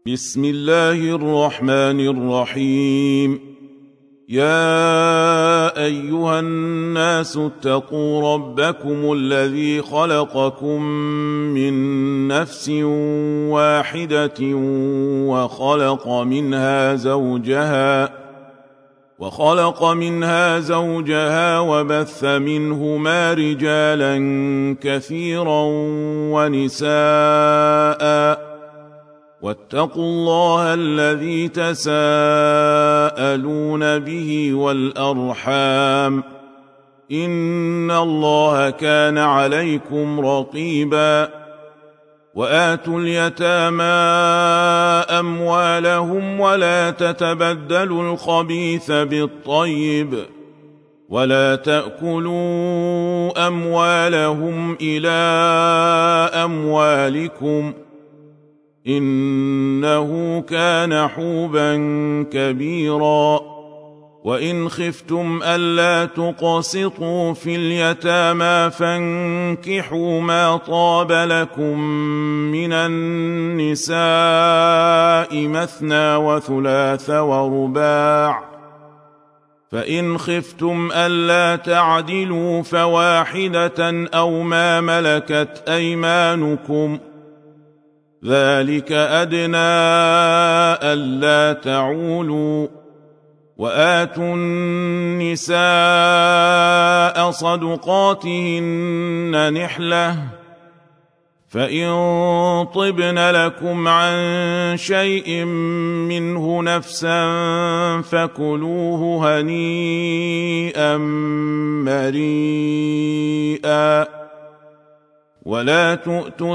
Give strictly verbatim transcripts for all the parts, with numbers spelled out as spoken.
بسم الله الرحمن الرحيم. يا أيها الناس اتقوا ربكم الذي خلقكم من نفس واحدة وخلق منها زوجها وخلق منها زوجها وبث منهما رجالا كثيرا ونساء واتقوا الله الذي تساءلون به والأرحام إن الله كان عليكم رقيبا. وآتوا اليتامى أموالهم ولا تتبدلوا الخبيث بالطيب ولا تأكلوا أموالهم إلى أموالكم إنه كان حوبا كبيرا. وإن خفتم ألا تقسطوا في اليتامى فانكحوا ما طاب لكم من النساء مثنى وثلاث ورباع، فإن خفتم ألا تعدلوا فواحدة أو ما ملكت أيمانكم ذلك أدنى ألا تعولوا. وآتوا النساء صدقاتهن نحلة، فإن طبن لكم عن شيء منه نفسا فكلوه هنيئا مريئا. ولا تؤتوا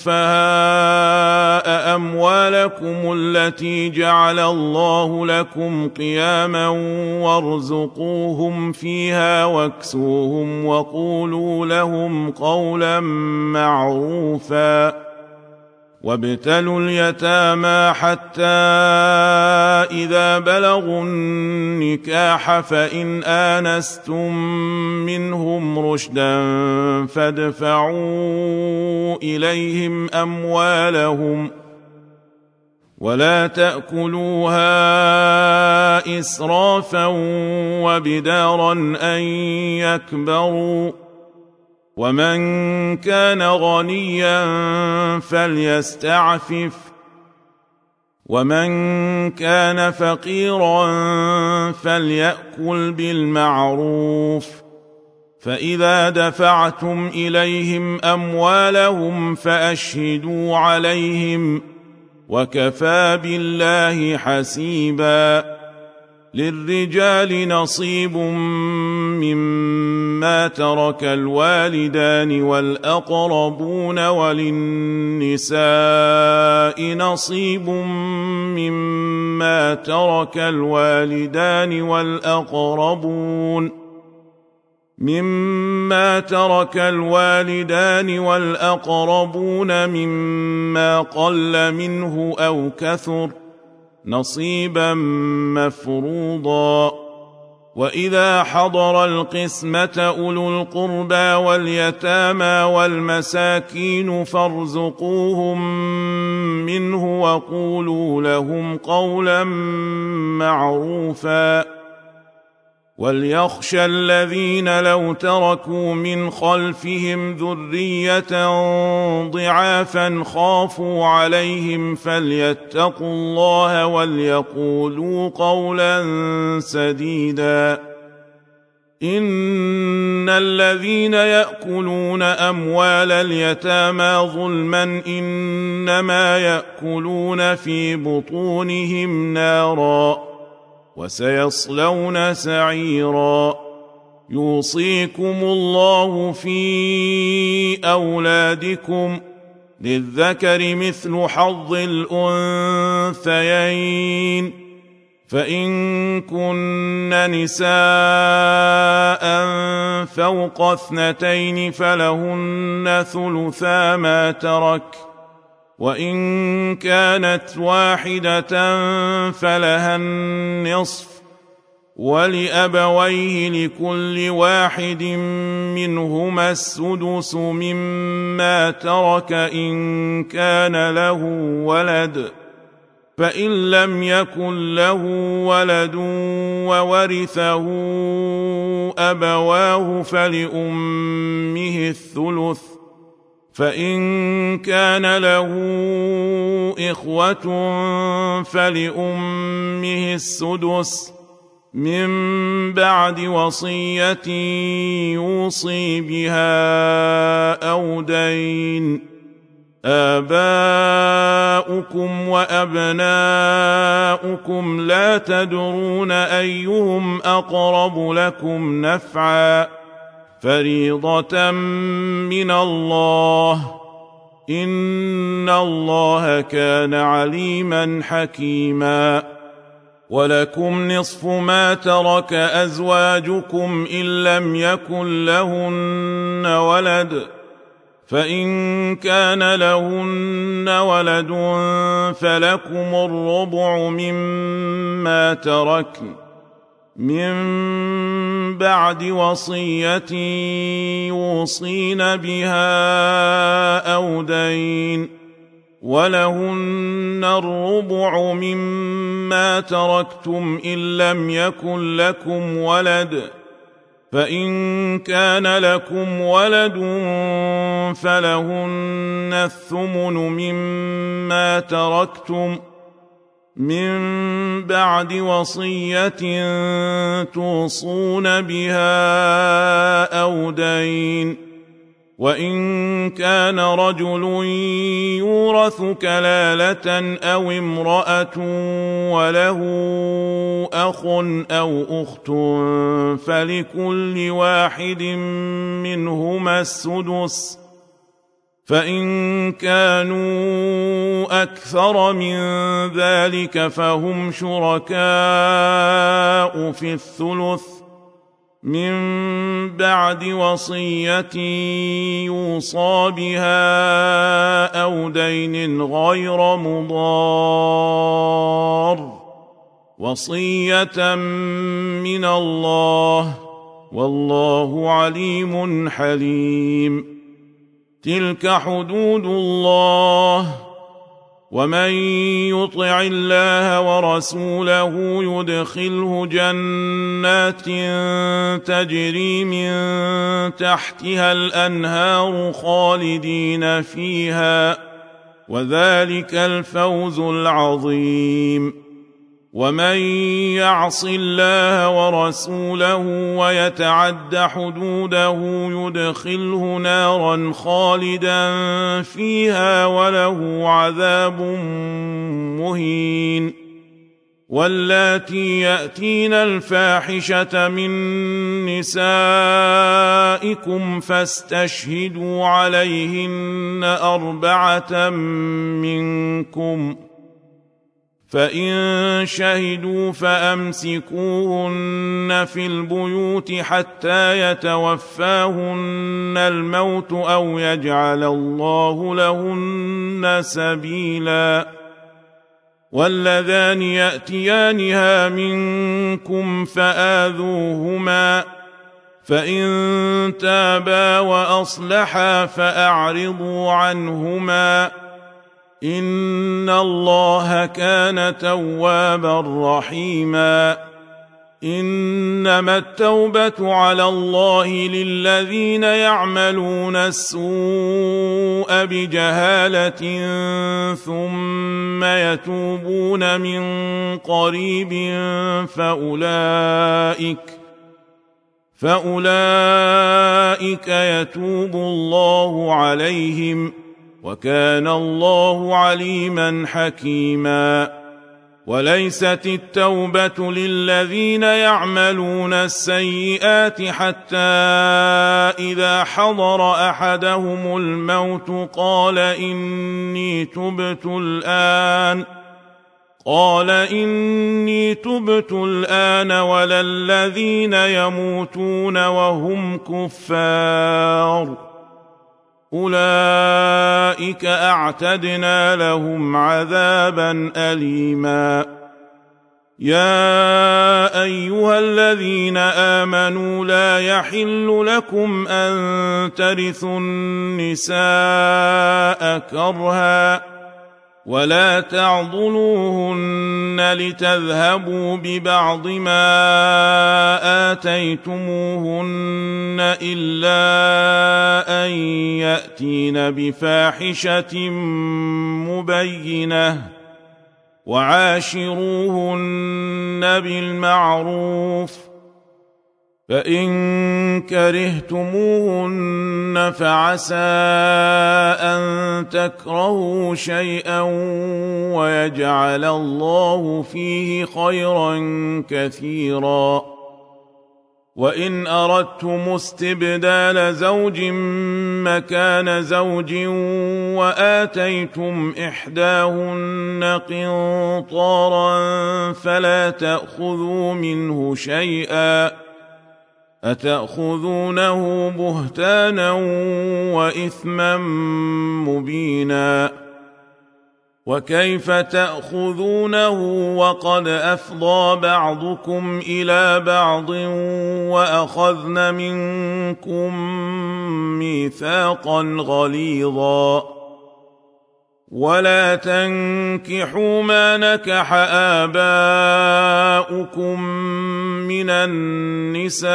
السفهاء أموالكم التي جعل الله لكم قياما وارزقوهم فيها واكسوهم وقولوا لهم قولا معروفا. وابتلوا اليتامى حتى إذا بلغوا النكاح فإن آنستم منهم رشدا فادفعوا إليهم أموالهم ولا تأكلوها إسرافا وبدارا أن يكبروا. ومن كان غنيا فليستعفف ومن كان فقيرا فليأكل بالمعروف. فإذا دفعتم إليهم أموالهم فأشهدوا عليهم وكفى بالله حسيبا. للرجال نصيب مما ترك الوالدان والأقربون وللنساء نصيب مما ترك الوالدان والأقربون مما ترك الوالدان والأقربون مما قل منه أو كثر نصيبا مفروضا. وإذا حضر القسمة أولو القربى واليتامى والمساكين فارزقوهم منه وقولوا لهم قولا معروفا. وليخشى الذين لو تركوا من خلفهم ذرية ضعافا خافوا عليهم فليتقوا الله وليقولوا قولا سديدا. إن الذين يأكلون أموال اليتامى ظلما إنما يأكلون في بطونهم نارا وسيصلون سعيرا. يوصيكم الله في أولادكم للذكر مثل حظ الأنثيين، فإن كن نساء فوق اثنتين فلهن ثلثا ما ترك، وإن كانت واحدة فلها النصف، ولأبويه لكل واحد منهما السدس مما ترك إن كان له ولد، فإن لم يكن له ولد وورثه أبواه فلأمه الثلث، فإن كان له إخوة فلأمه السدس من بعد وصية يوصي بها أو دين. آباؤكم وأبناؤكم لا تدرون أيهم أقرب لكم نفعا، فريضة من الله، إن الله كان عليما حكيما. ولكم نصف ما ترك أزواجكم إن لم يكن لهن ولد، فإن كان لهن ولد فلكم الربع مما تركن من بعد وصية يوصين بها أو دين، ولهن الربع مما تركتم إن لم يكن لكم ولد، فإن كان لكم ولد فلهن الثمن مما تركتم من بعد وصية توصون بها أو دين. وإن كان رجل يورث كلالة أو امرأة وله أخ أو أخت فلكل واحد منهما السدس، فإن كانوا أكثر من ذلك فهم شركاء في الثلث من بعد وصية يوصى بها أو دين غير مضار، وصية من الله، والله عليم حليم. تلك حدود الله، ومن يطع الله ورسوله يدخله جنات تجري من تحتها الأنهار خالدين فيها، وذلك الفوز العظيم. ومن يعص الله ورسوله ويتعد حدوده يدخله نارا خالدا فيها وله عذاب مهين. واللاتي يأتين الفاحشة من نسائكم فاستشهدوا عليهن أربعة منكم، فإن شهدوا فأمسكوهن في البيوت حتى يتوفاهن الموت أو يجعل الله لهن سبيلا. واللذان يأتيانها منكم فآذوهما، فإن تابا وأصلحا فأعرضوا عنهما، إن الله كان توابا رحيما. إنما التوبة على الله للذين يعملون السوء بجهالة ثم يتوبون من قريب فأولئك فأولئك يتوب الله عليهم، وكان الله عليما حكيما. وليست التوبة للذين يعملون السيئات حتى إذا حضر أحدهم الموت قال إني تبت الآن قال إني تبت الآن ولا الذين يموتون وهم كفار، أولئك أعتدنا لهم عذابا أليما. يا أيها الذين آمنوا لا يحل لكم أن ترثوا النساء كرها ولا تعضلوهن لتذهبوا ببعض ما آتيتموهن إلا أن يأتين بفاحشة مبينة وعاشروهن بالمعروف فإن كرهتموهن فعسى أن تكرهوا شيئا ويجعل الله فيه خيرا كثيرا وإن أردتم استبدال زوج مكان زوج وآتيتم إحداهن قنطارا فلا تأخذوا منه شيئا أتأخذونه بهتانا وإثما مبينا وكيف تأخذونه وقد أفضى بعضكم إلى بعض وأخذن منكم ميثاقا غليظا ولا تنكحوا ما نكح آباؤكم من النساء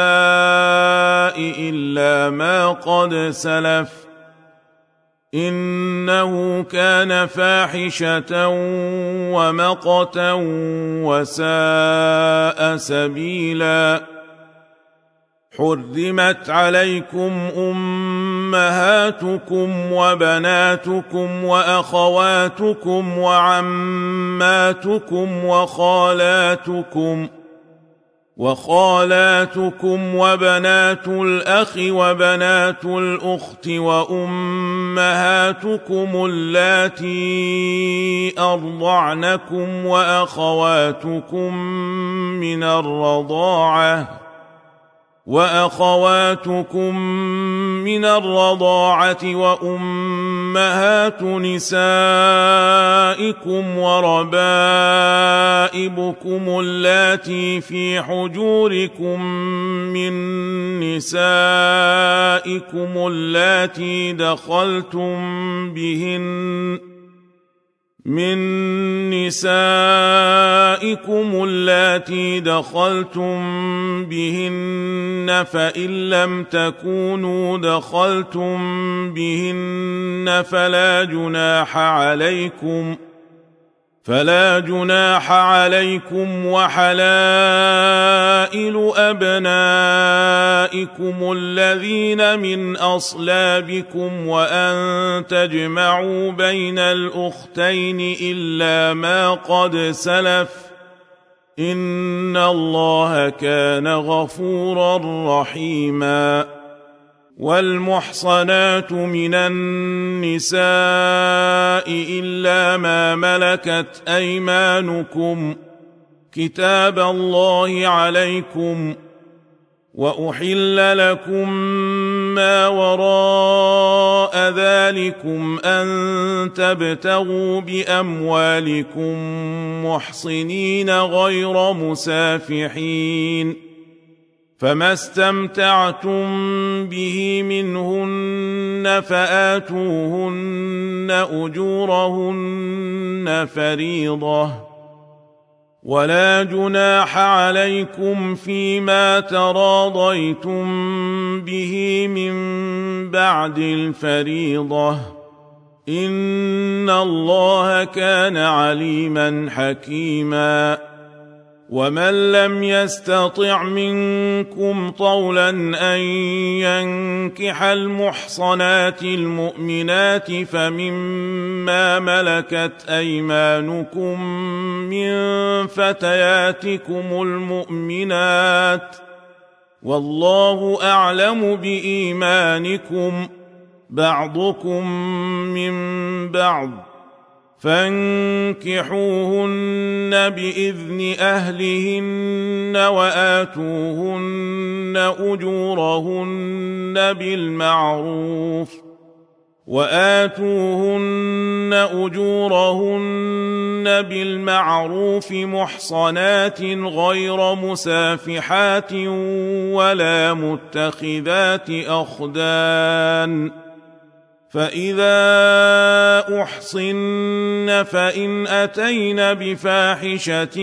إلا ما قد سلف إنه كان فاحشة ومقتا وساء سبيلا حرمت عليكم أمهاتكم وبناتكم وأخواتكم وعماتكم وخالاتكم وخالاتكم وبنات الأخ وبنات الأخت وأمهاتكم اللاتي أرضعنكم وأخواتكم من الرضاعة وأخواتكم من الرضاعة وأمهات نسائكم وربائبكم اللاتي في حجوركم من نسائكم اللاتي دخلتم بهن من نسائكم اللاتي دخلتم بهن فإن لم تكونوا دخلتم بهن فلا جناح عليكم فلا جناح عليكم وحلائل أبنائكم الذين من أصلابكم وأن تجمعوا بين الأختين إلا ما قد سلف إن الله كان غفورا رحيما والمحصنات من النساء إلا ما ملكت أيمانكم كتاب الله عليكم وأحل لكم ما وراء ذلكم أن تبتغوا بأموالكم محصنين غير مسافحين فما استمتعتم به منهن فآتوهن أجورهن فريضة ولا جناح عليكم فيما تراضيتم به من بعد الفريضة إن الله كان عليما حكيما ومن لم يستطع منكم طولا أن ينكح المحصنات المؤمنات فمما ملكت أيمانكم من فتياتكم المؤمنات والله أعلم بإيمانكم بعضكم من بعض فانكحوهن بإذن أهلهن وآتوهن أجورهن بالمعروف وآتوهن أجورهن بالمعروف محصنات غير مسافحات ولا متخذات أخدان فإذا أحصن فإن أتين بفاحشة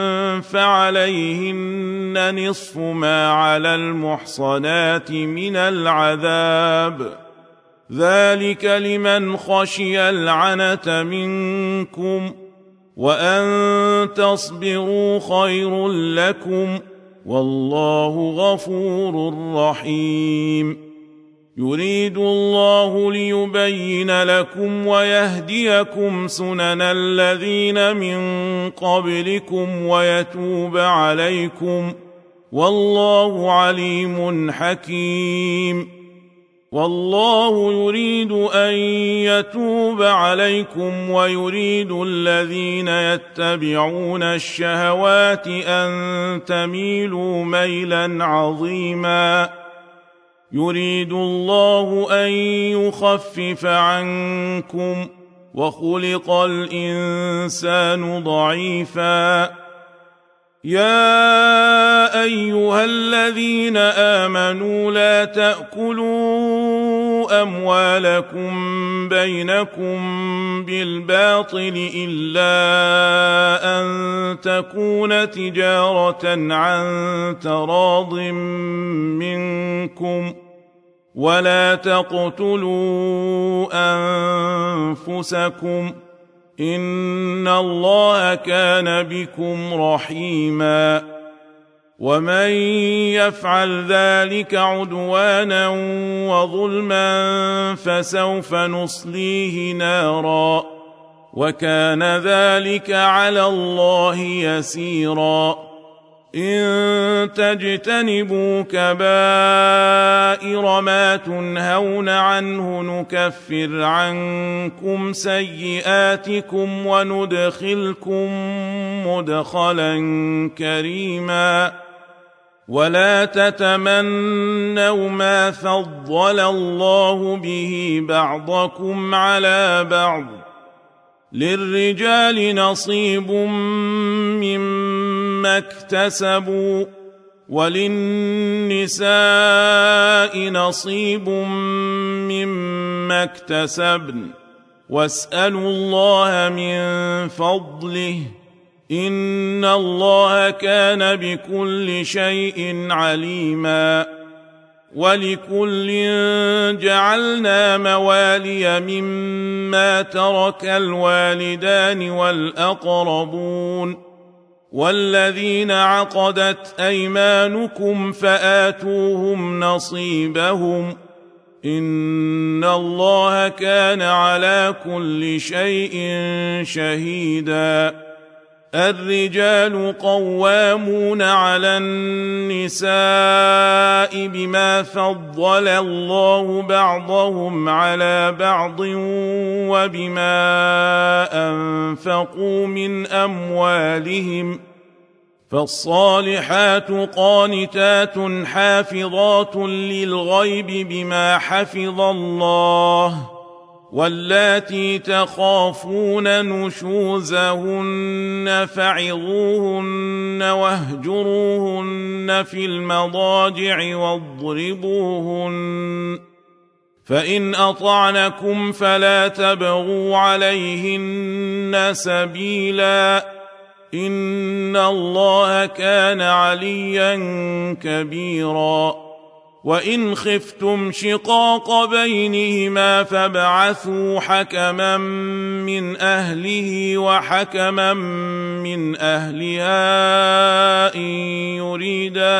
فعليهن نصف ما على المحصنات من العذاب، ذلك لمن خشي العنة منكم، وأن تصبروا خير لكم، والله غفور رحيم. يريد الله ليبين لكم ويهديكم سنن الذين من قبلكم ويتوب عليكم، والله عليم حكيم. والله يريد أن يتوب عليكم ويريد الذين يتبعون الشهوات أن تميلوا ميلا عظيما. يريد الله أن يخفف عنكم، وخلق الإنسان ضعيفا. يا أيها الذين آمنوا لا تأكلوا أموالكم بينكم بالباطل إلا أن تكون تجارة عن تراض منكم، ولا تقتلوا أنفسكم، إن الله كان بكم رحيما. ومن يفعل ذلك عدوانا وظلما فسوف نصليه نارا، وكان ذلك على الله يسيرا. إن تجتنبوا كبائر ما تنهون عنه نكفر عنكم سيئاتكم وندخلكم مدخلا كريما. ولا تتمنوا ما فضل الله به بعضكم على بعض، للرجال نصيب مما اكتسبوا، وللنساء نصيب مما اكتسبن، واسألوا الله من فضله، إن الله كان بكل شيء عليما. ولكل جعلنا موالي مما ترك الوالدان والأقربون، والذين عقدت أيمانكم فآتوهم نصيبهم، إن الله كان على كل شيء شهيدا. الرجال قوامون على النساء بما فضل الله بعضهم على بعض وبما أنفقوا من أموالهم، فالصالحات قانتات حافظات للغيب بما حفظ الله، واللاتي تخافون نشوزهن فعظوهن واهجروهن في المضاجع واضربوهن، فإن أطعنكم فلا تبغوا عليهن سبيلا، إن الله كان عليا كبيرا. وإن خفتم شقاق بينهما فابعثوا حكما من أهله وحكما من أهلها إن يريدا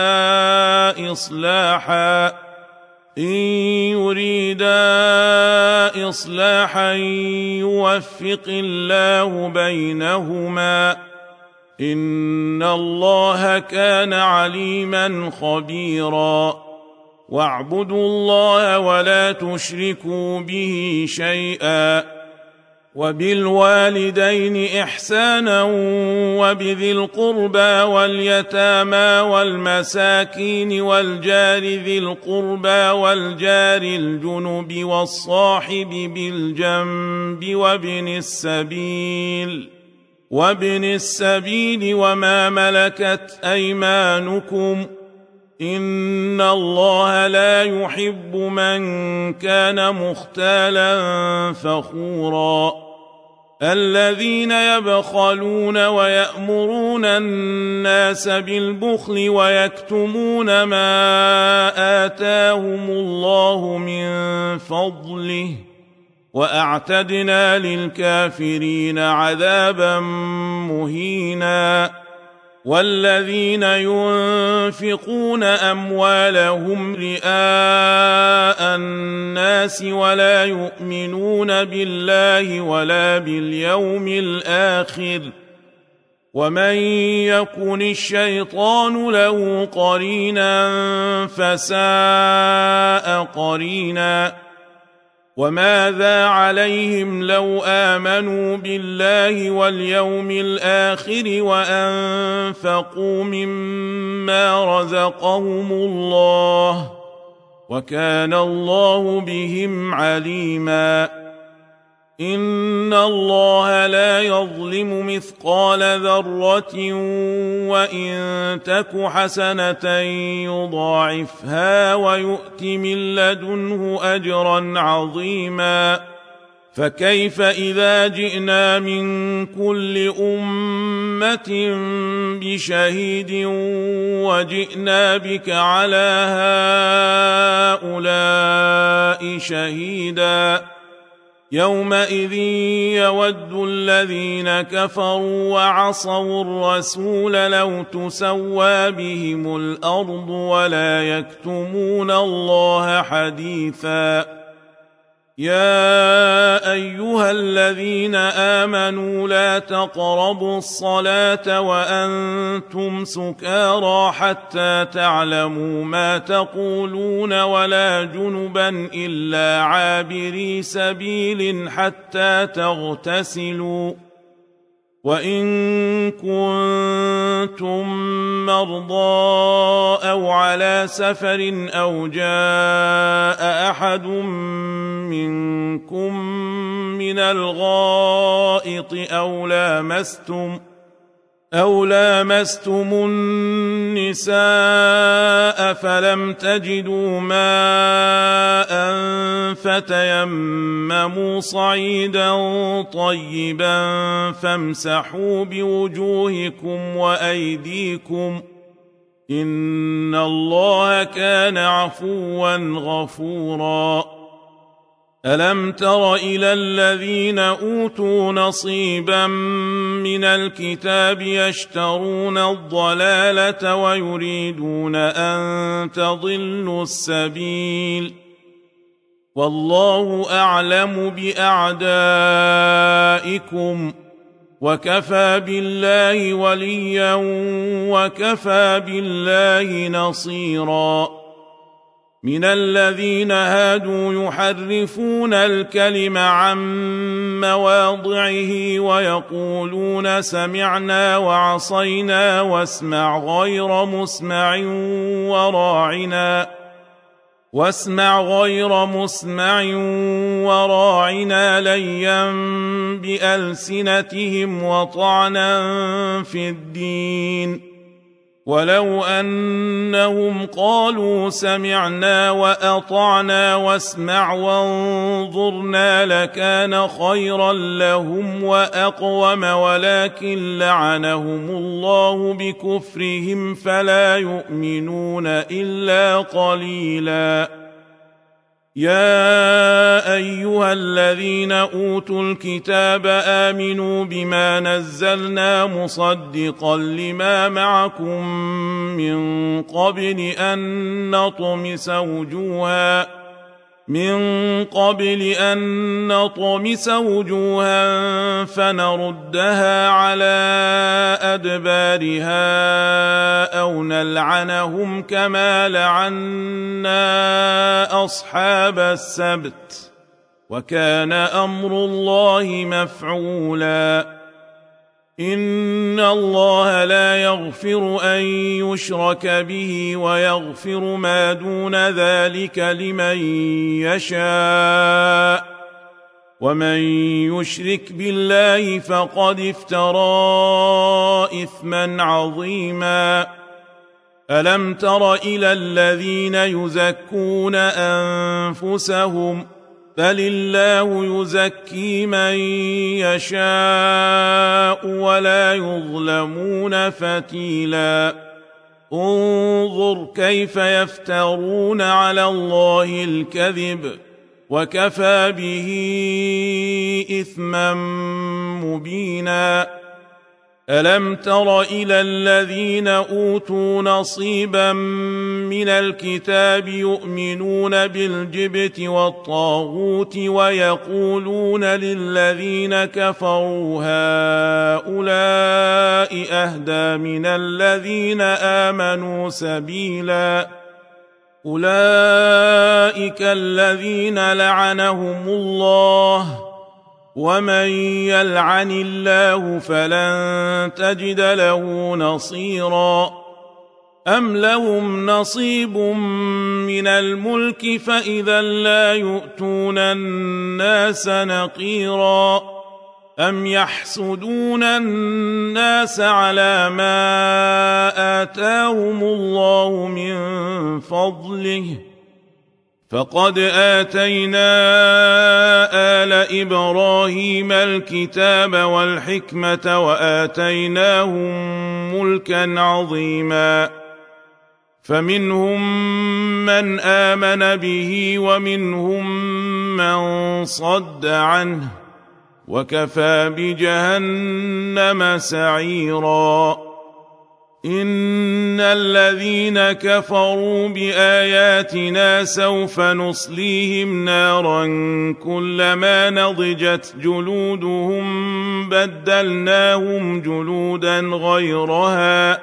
إصلاحا إن يريدا إصلاحا يوفق الله بينهما، إن الله كان عليما خبيرا. واعبدوا الله ولا تشركوا به شيئا، وبالوالدين إحسانا وبذي القربى واليتامى والمساكين والجار ذي القربى والجار الجنب والصاحب بالجنب وابن السبيل وابن السبيل وما ملكت أيمانكم، إن الله لا يحب من كان مختالا فخورا الذين يبخلون ويأمرون الناس بالبخل ويكتمون ما آتاهم الله من فضله وأعتدنا للكافرين عذابا مهينا والذين ينفقون أموالهم رئاء الناس ولا يؤمنون بالله ولا باليوم الآخر ومن يكن الشيطان له قرينا فساء قرينا وماذا عليهم لو آمنوا بالله واليوم الآخر وأنفقوا مما رزقهم الله وكان الله بهم عليما إن الله لا يظلم مثقال ذرة وإن تك حسنة يضاعفها ويؤت من لدنه أجرا عظيما فكيف إذا جئنا من كل أمة بشهيد وجئنا بك على هؤلاء شهيدا يومئذ يود الذين كفروا وعصوا الرسول لو تسوى بهم الأرض ولا يكتمون الله حديثا يا أيها الذين آمنوا لا تقربوا الصلاة وأنتم سكارى حتى تعلموا ما تقولون ولا جنبا إلا عابري سبيل حتى تغتسلوا وإن كنتم مرضى أو على سفر أو جاء أحد منكم من الغائط أو لامستم أو لامستم النساء فلم تجدوا ماء فتيمموا صعيدا طيبا فامسحوا بوجوهكم وأيديكم إن الله كان عفوا غفورا ألم تر إلى الذين أوتوا نصيبا من الكتاب يشترون الضلالة ويريدون أن تضلوا السبيل والله أعلم بأعدائكم وكفى بالله وليا وكفى بالله نصيرا من الذين هادوا يحرفون الكلم عن مواضعه ويقولون سمعنا وعصينا واسمع غير مسمع وراعنا واسمع غير مسمع وراعنا ليا بألسنتهم وطعنا في الدين ولو أنهم قالوا سمعنا وأطعنا واسمع وانظرنا لكان خيرا لهم وأقوم ولكن لعنهم الله بكفرهم فلا يؤمنون إلا قليلا يا أيها الذين أوتوا الكتاب آمنوا بما نزلنا مصدقا لما معكم من قبل أن نطمس وجوها من قبل أن نطمس وجوها فنردها على أدبارها أو نلعنهم كما لعنا أصحاب السبت وكان أمر الله مفعولا إن الله لا يغفر أن يشرك به ويغفر ما دون ذلك لمن يشاء ومن يشرك بالله فقد افترى إثما عظيما ألم تر إلى الذين يزكون أنفسهم بل الله يزكي من يشاء ولا يظلمون فتيلا انظر كيف يفترون على الله الكذب وكفى به إثما مبينا ألم تر إلى الذين أوتوا نصيبا من الكتاب يؤمنون بالجبت والطاغوت ويقولون للذين كفروا هؤلاء أهدى من الذين آمنوا سبيلا أولئك الذين لعنهم الله ومن يلعن الله فلن تجد له نصيرا أم لهم نصيب من الملك فإذا لا يؤتون الناس نقيرا أم يحسدون الناس على ما آتاهم الله من فضله فقد آتينا آل إبراهيم الكتاب والحكمة وآتيناهم ملكا عظيما فمنهم من آمن به ومنهم من صد عنه وكفى بجهنم سعيرا إن الذين كفروا بآياتنا سوف نصليهم نارا كلما نضجت جلودهم بدلناهم جلودا غيرها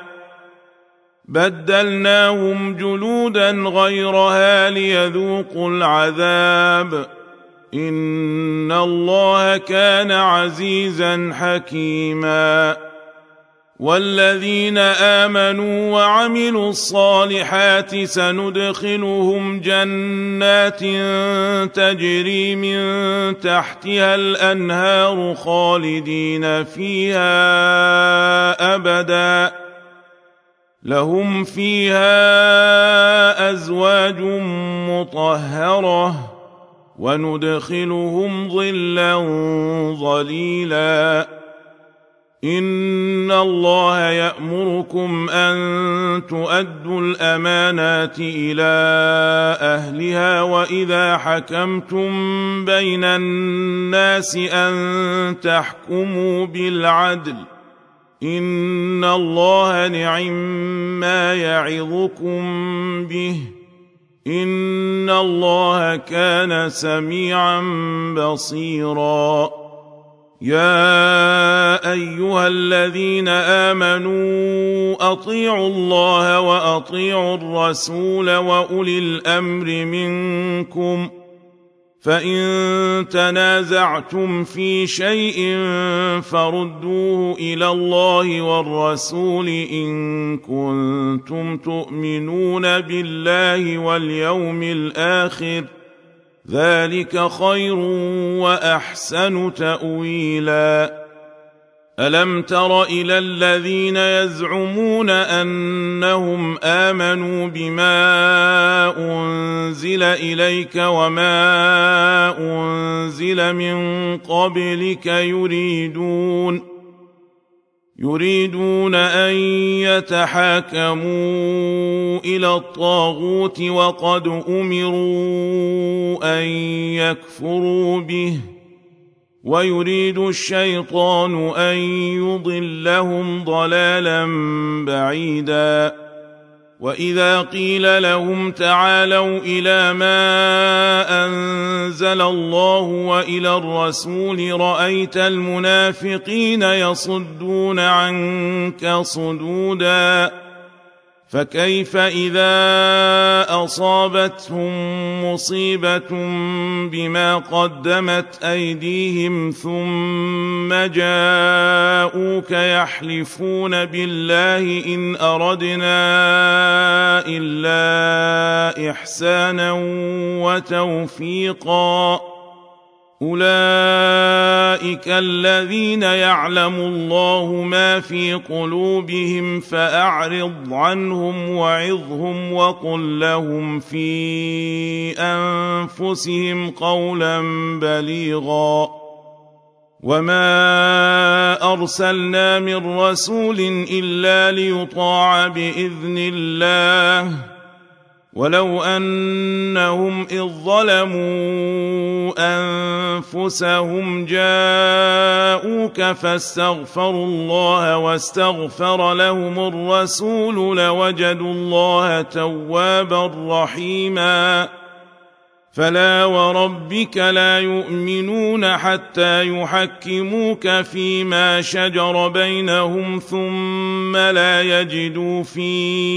بدلناهم جلودا غيرها ليذوقوا العذاب إن الله كان عزيزا حكيما والذين آمنوا وعملوا الصالحات سندخلهم جنات تجري من تحتها الأنهار خالدين فيها أبدا لهم فيها أزواج مطهرة وندخلهم ظلا ظليلا إن الله يأمركم أن تؤدوا الأمانات إلى أهلها وإذا حكمتم بين الناس أن تحكموا بالعدل إن الله نعم ما يعظكم به إن الله كان سميعا بصيرا يا أيها الذين آمنوا أطيعوا الله وأطيعوا الرسول وأولي الأمر منكم فإن تنازعتم في شيء فردوه إلى الله والرسول إن كنتم تؤمنون بالله واليوم الآخر ذلك خير وأحسن تأويلا ألم تر إلى الذين يزعمون أنهم آمنوا بما أنزل إليك وما أنزل من قبلك يريدون يريدون أن يتحاكموا إلى الطاغوت وقد أمروا أن يكفروا به ويريد الشيطان أن يضلهم ضلالا بعيدا وإذا قيل لهم تعالوا إلى ما أنزل الله وإلى الرسول رأيت المنافقين يصدون عنك صدودا فكيف إذا أصابتهم مصيبة بما قدمت أيديهم ثم جاءوك يحلفون بالله إن أردنا إلا إحسانا وتوفيقا أولئك الذين يعلم الله ما في قلوبهم فأعرض عنهم وعظهم وقل لهم في أنفسهم قولا بليغا وما أرسلنا من رسول إلا ليطاع بإذن الله ولو أنهم إذ ظلموا أنفسهم جاءوك فاستغفروا الله واستغفر لهم الرسول لوجدوا الله توابا رحيما فلا وربك لا يؤمنون حتى يحكموك فيما شجر بينهم ثم لا يجدوا في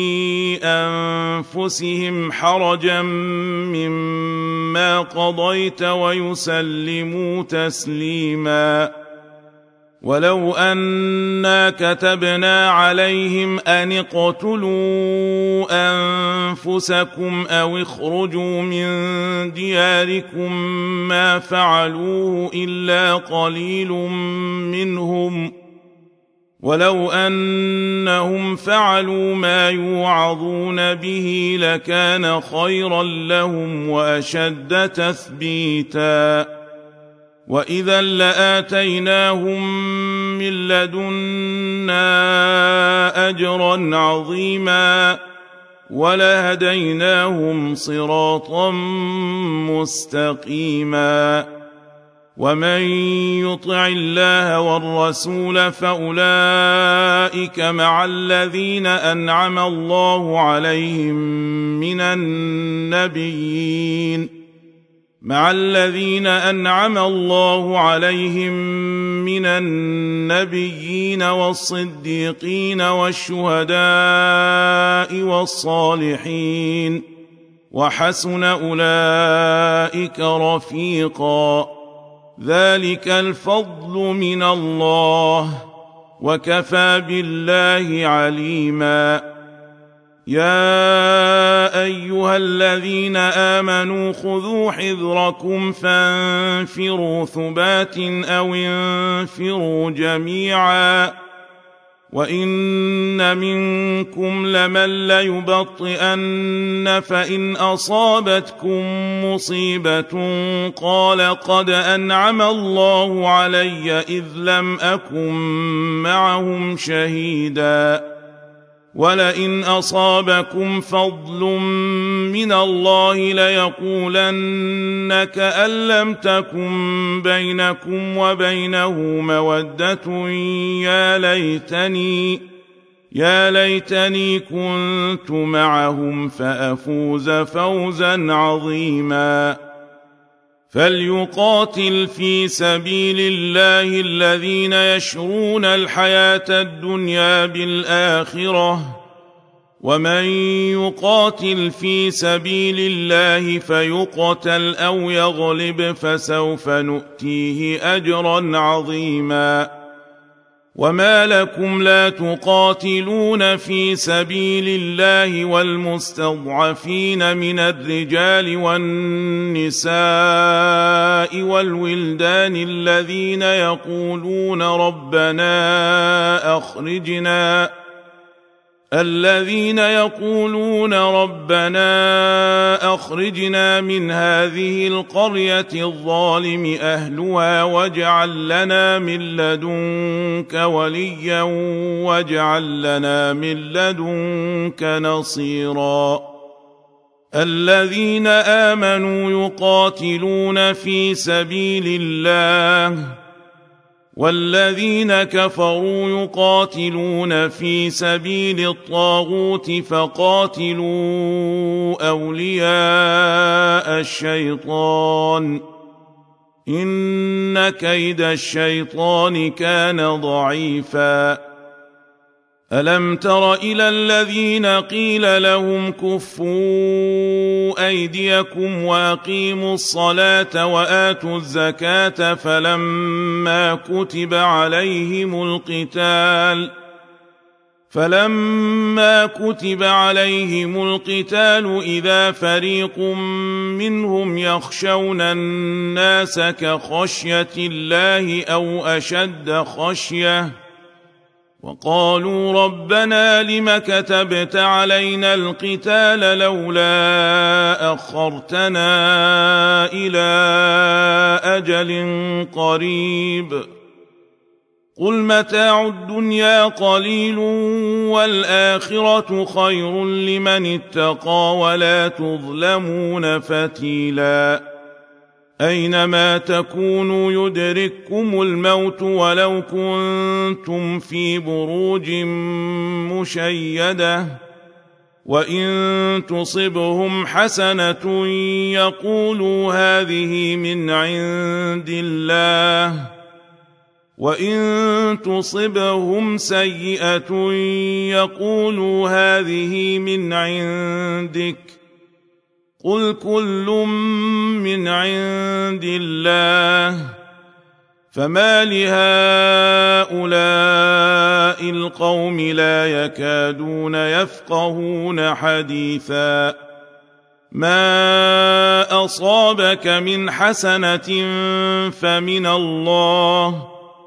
أنفسهم حرجا مما قضيت ويسلموا تسليما ولو أنا كتبنا عليهم أن اقتلوا أنفسكم أو اخرجوا من دياركم ما فعلوه إلا قليل منهم ولو أنهم فعلوا ما يوعظون به لكان خيرا لهم وأشد تثبيتا وإذا لآتيناهم من لدنا أجرا عظيما ولهديناهم صراطا مستقيما ومن يطع الله والرسول فأولئك مع الذين أنعم الله عليهم من النبيين مع الذين أنعم الله عليهم من النبيين والصديقين والشهداء والصالحين وحسن أولئك رفيقا ذلك الفضل من الله وكفى بالله عليما يا أيها الذين آمنوا خذوا حذركم فانفروا ثبات أو انفروا جميعا وإن منكم لمن ليبطئن فإن أصابتكم مصيبة قال قد أنعم الله علي إذ لم أكن معهم شهيدا ولئن أصابكم فضل من الله ليقولن كأن لم تكن بينكم وبينه مودة يا ليتني يا ليتني كنت معهم فأفوز فوزا عظيما فليقاتل في سبيل الله الذين يشرون الحياة الدنيا بالآخرة ومن يقاتل في سبيل الله فيقتل أو يغلب فسوف نؤتيه أجرا عظيما وما لكم لا تقاتلون في سبيل الله والمستضعفين من الرجال والنساء والولدان الذين يقولون ربنا أخرجنا الذين يقولون ربنا أخرجنا من هذه القرية الظالم أهلها واجعل لنا من لدنك وليا واجعل لنا من لدنك نصيرا الذين آمنوا يقاتلون في سبيل الله والذين كفروا يقاتلون في سبيل الطاغوت فقاتلوا أولياء الشيطان إن كيد الشيطان كان ضعيفا ألم تر إلى الذين قيل لهم كفوا أيديكم وأقيموا الصلاة وآتوا الزكاة فلما كتب عليهم القتال فلما كتب عليهم القتال إذا فريق منهم يخشون الناس كخشية الله أو أشد خشية وقالوا ربنا لم كتبت علينا القتال لولا أخرتنا إلى أجل قريب قل متاع الدنيا قليل والآخرة خير لمن اتقى ولا تظلمون فتيلا أينما تكونوا يدرككم الموت ولو كنتم في بروج مشيدة وإن تصبهم حسنة يقولوا هذه من عند الله وإن تصبهم سيئة يقولوا هذه من عندك قل كل من عند الله فما لهؤلاء القوم لا يكادون يفقهون حديثا ما أصابك من حسنة فمن الله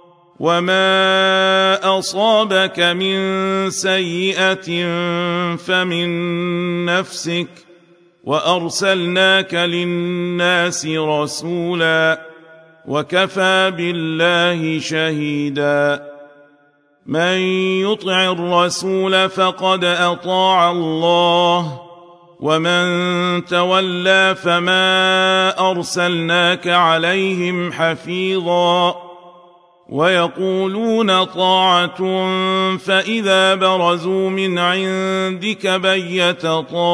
وما أصابك من سيئة فمن نفسك وأرسلناك للناس رسولا وكفى بالله شهيدا من يطع الرسول فقد أطاع الله ومن تولى فما أرسلناك عليهم حفيظا ويقولون طاعة فإذا برزوا من عندك بيت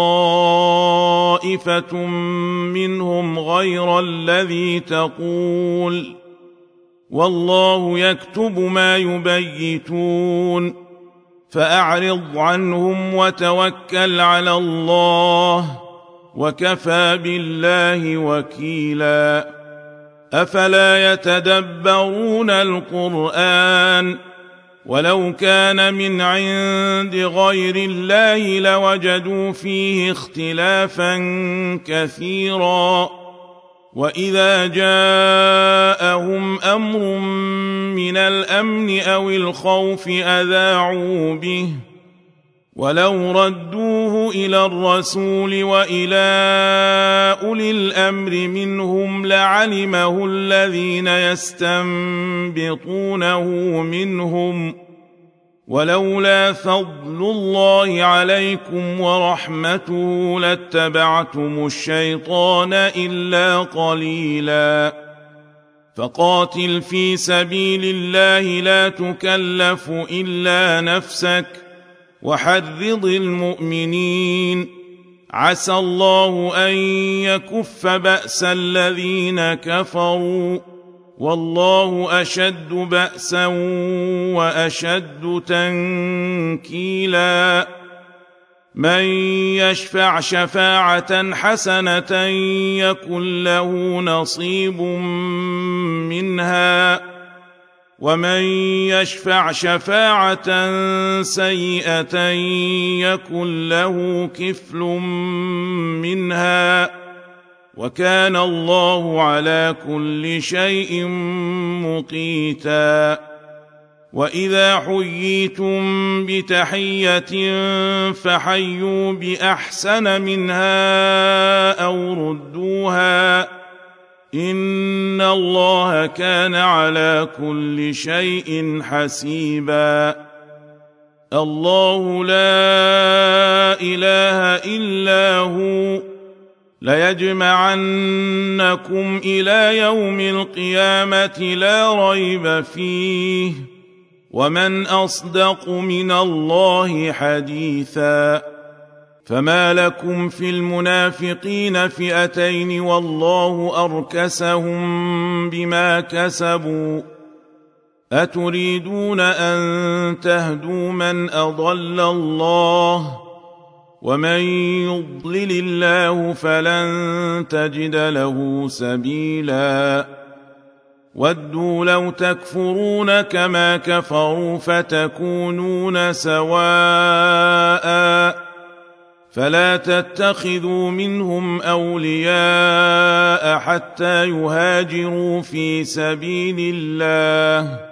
طائفة منهم غير الذي تقول والله يكتب ما يبيتون فأعرض عنهم وتوكل على الله وكفى بالله وكيلا أفلا يتدبرون القرآن ولو كان من عند غير الله لوجدوا فيه اختلافا كثيرا وإذا جاءهم أمر من الأمن أو الخوف أذاعوا به ولو ردوه إلى الرسول وإلى أولي الأمر منهم لعلمه الذين يستنبطونه منهم ولولا فضل الله عليكم ورحمته لاتبعتم الشيطان إلا قليلا فقاتل في سبيل الله لا تكلف إلا نفسك وحرض المؤمنين عسى الله أن يكف بأس الذين كفروا والله أشد بأسا وأشد تنكيلا من يشفع شفاعة حسنة يكن له نصيب منها ومن يشفع شفاعة سيئة يكن له كفل منها وكان الله على كل شيء مقيتا وإذا حييتم بتحية فحيوا بأحسن منها أو ردوها إن الله كان على كل شيء حسيبا الله لا إله إلا هو ليجمعنكم إلى يوم القيامة لا ريب فيه ومن أصدق من الله حديثا فما لكم في المنافقين فئتين والله أركسهم بما كسبوا أتريدون أن تهدوا من أضل الله ومن يضلل الله فلن تجد له سبيلا ودوا لو تكفرون كما كفروا فتكونون سواء فلا تتخذوا منهم أولياء حتى يهاجروا في سبيل الله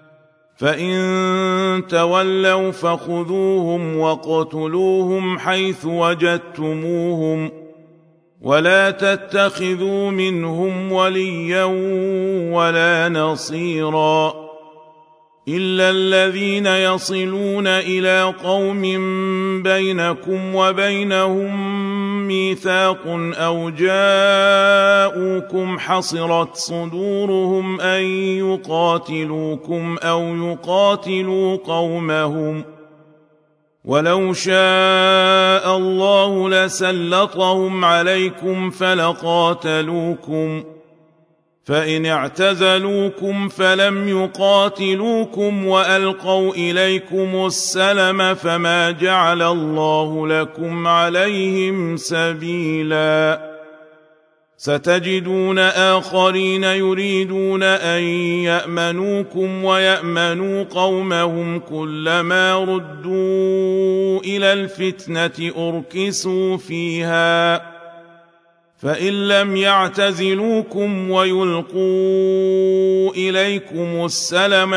فإن تولوا فخذوهم واقتلوهم حيث وجدتموهم ولا تتخذوا منهم وليا ولا نصيرا إلا الذين يصلون إلى قوم بينكم وبينهم ميثاق أو جاءوكم حصرت صدورهم أن يقاتلوكم أو يقاتلوا قومهم ولو شاء الله لسلطهم عليكم فلقاتلوكم فإن اعتزلوكم فلم يقاتلوكم وألقوا إليكم السلم فما جعل الله لكم عليهم سبيلا ستجدون آخرين يريدون أن يأمنوكم ويأمنوا قومهم كلما ردوا إلى الفتنة أركسوا فيها فإن لم يعتزلوكم ويلقوا إليكم السلم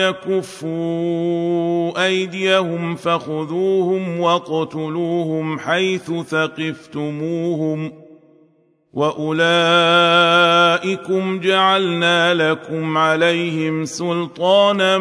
ويكفوا أيديهم فخذوهم واقتلوهم حيث ثقفتموهم وأولئكم جعلنا لكم عليهم سلطانا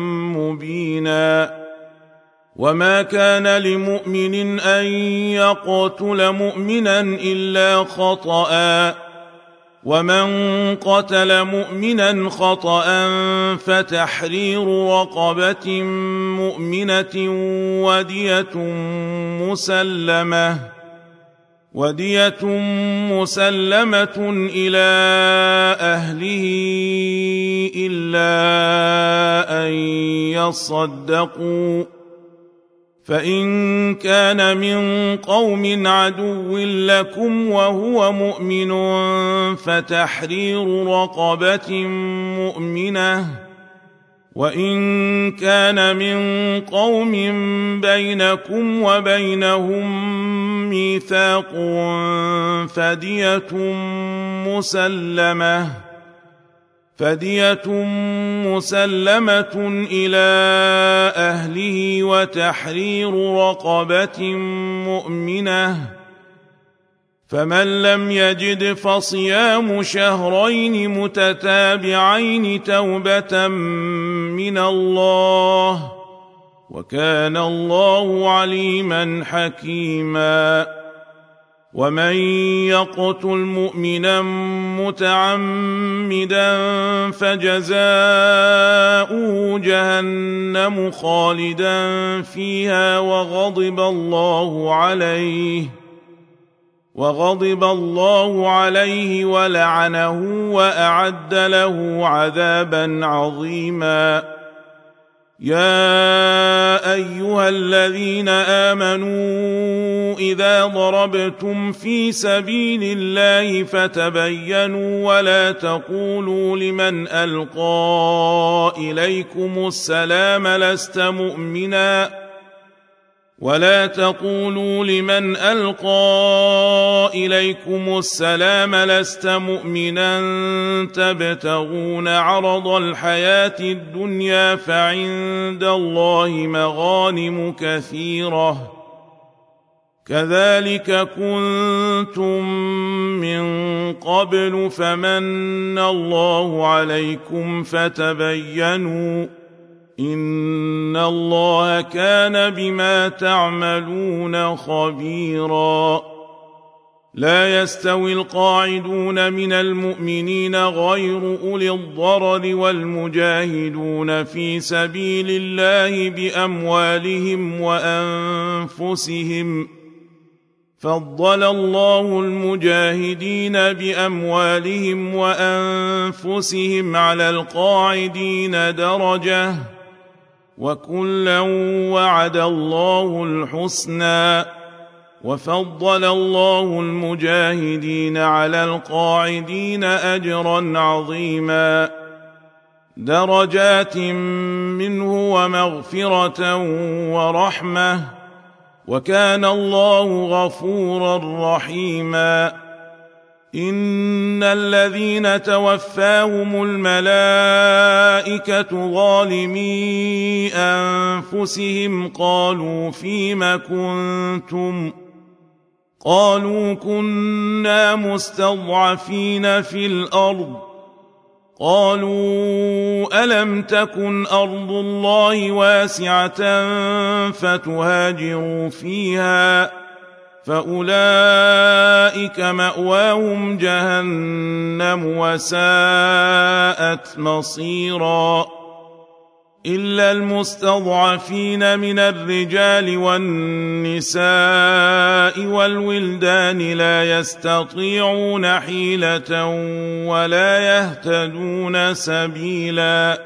مبينا وما كان لمؤمن أن يقتل مؤمنا إلا خطأ ومن قتل مؤمنا خطأ فتحرير رقبة مؤمنة ودية مسلمة ودية مسلمة إلى أهله إلا أن يصدقوا فإن كان من قوم عدو لكم وهو مؤمن فتحرير رقبة مؤمنة وإن كان من قوم بينكم وبينهم ميثاق فدية مسلمة فدية مسلمة إلى أهله وتحرير رقبة مؤمنة فمن لم يجد فصيام شهرين متتابعين توبة من الله وكان الله عليما حكيما ومن يقتل مؤمنا متعمدا فجزاؤه جهنم خالدا فيها وغضب الله عليه وغضب الله عليه ولعنه وأعد له عذابا عظيما يا أيها الذين آمنوا إذا ضربتم في سبيل الله فتبينوا ولا تقولوا لمن ألقى إليكم السلام لست مؤمنا ولا تقولوا لمن ألقى إليكم السلام لست مؤمنا تبتغون عرض الحياة الدنيا فعند الله مغانم كثيرة كذلك كنتم من قبل فمن الله عليكم فتبينوا إن الله كان بما تعملون خبيرا لا يستوي القاعدون من المؤمنين غير أولي الضرر والمجاهدون في سبيل الله بأموالهم وأنفسهم فضل الله المجاهدين بأموالهم وأنفسهم على القاعدين درجة وكلا وعد الله الحسنى وفضل الله المجاهدين على القاعدين أجرا عظيما درجات منه ومغفرة ورحمة وكان الله غفورا رحيما إن الذين توفاهم الملائكة ظالمي أنفسهم قالوا فيم كنتم قالوا كنا مستضعفين في الأرض قالوا ألم تكن أرض الله واسعة فتهاجروا فيها فأولئك مأواهم جهنم وساءت مصيرا إلا المستضعفين من الرجال والنساء والولدان لا يستطيعون حيلة ولا يهتدون سبيلا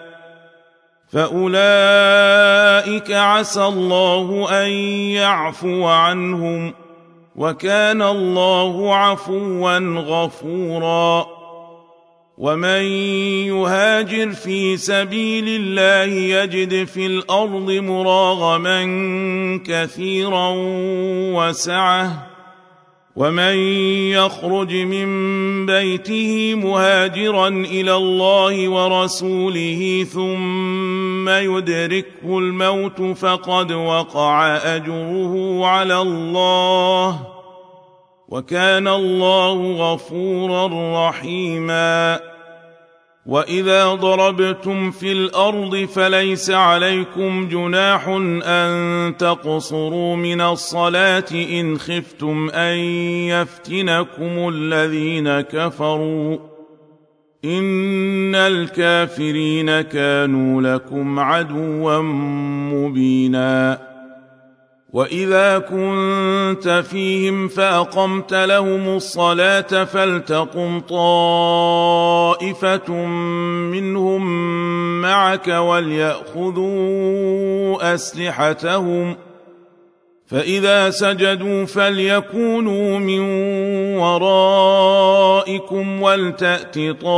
فأولئك عسى الله أن يعفو عنهم وكان الله عفوا غفورا ومن يهاجر في سبيل الله يجد في الأرض مراغما كثيرا وسعة ومن يخرج من بيته مهاجرا إلى الله ورسوله ثم يدركه الموت فقد وقع أجره على الله وكان الله غفورا رحيما وإذا ضربتم في الأرض فليس عليكم جناح أن تقصروا من الصلاة إن خفتم أن يفتنكم الذين كفروا إن الكافرين كانوا لكم عدوا مبينا وإذا كنت فيهم فأقمت لهم الصلاة فلتقم طائفة منهم معك وليأخذوا أسلحتهم فإذا سجدوا فليكونوا من ورائكم ولتأت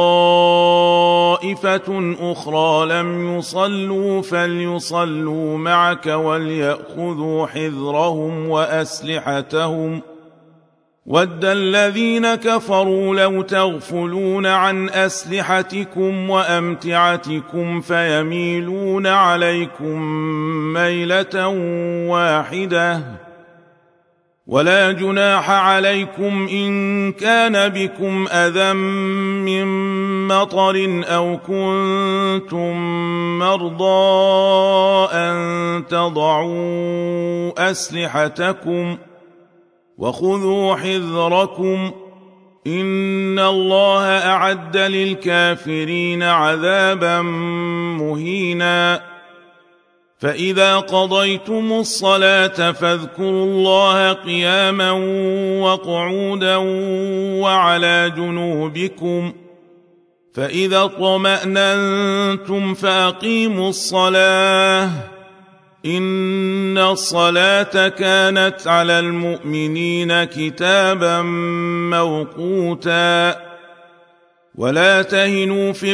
طائفة أخرى لم يصلوا فليصلوا معك وليأخذوا حذرهم وأسلحتهم ود الذين كفروا لو تغفلون عن أسلحتكم وأمتعتكم فيميلون عليكم ميلة واحدة ولا جناح عليكم إن كان بكم أذى من مطر أو كنتم مرضى أن تضعوا أسلحتكم وخذوا حذركم إن الله أعد للكافرين عذابا مهينا فإذا قضيتم الصلاة فاذكروا الله قياما وقعودا وعلى جنوبكم فإذا اطمأننتم فأقيموا الصلاة إن الصلاة كانت على المؤمنين كتابا موقوتا ولا تهنوا في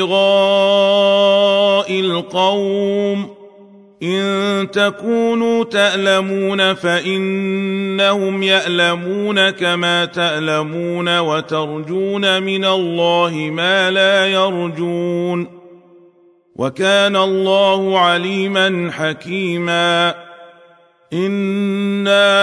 ابتغاء القوم إن تكونوا تألمون فإنهم يألمون كما تألمون وترجون من الله ما لا يرجون وكان الله عليما حكيما إنا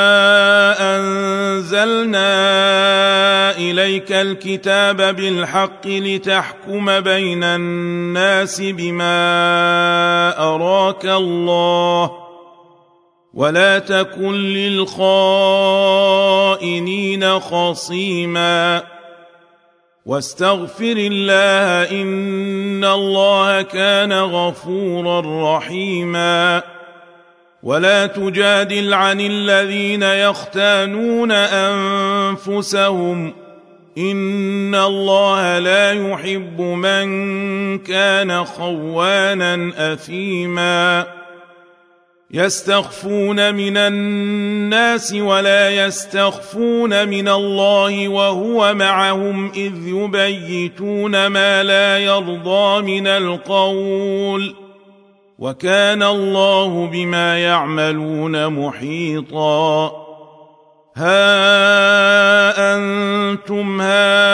أنزلنا إليك الكتاب بالحق لتحكم بين الناس بما أراك الله ولا تكن للخائنين خصيما واستغفر الله إن الله كان غفورا رحيما ولا تجادل عن الذين يختانون أنفسهم إن الله لا يحب من كان خوانا أثيما يستخفون من الناس ولا يستخفون من الله وهو معهم إذ يبيتون ما لا يرضى من القول وكان الله بما يعملون محيطا ها أنتم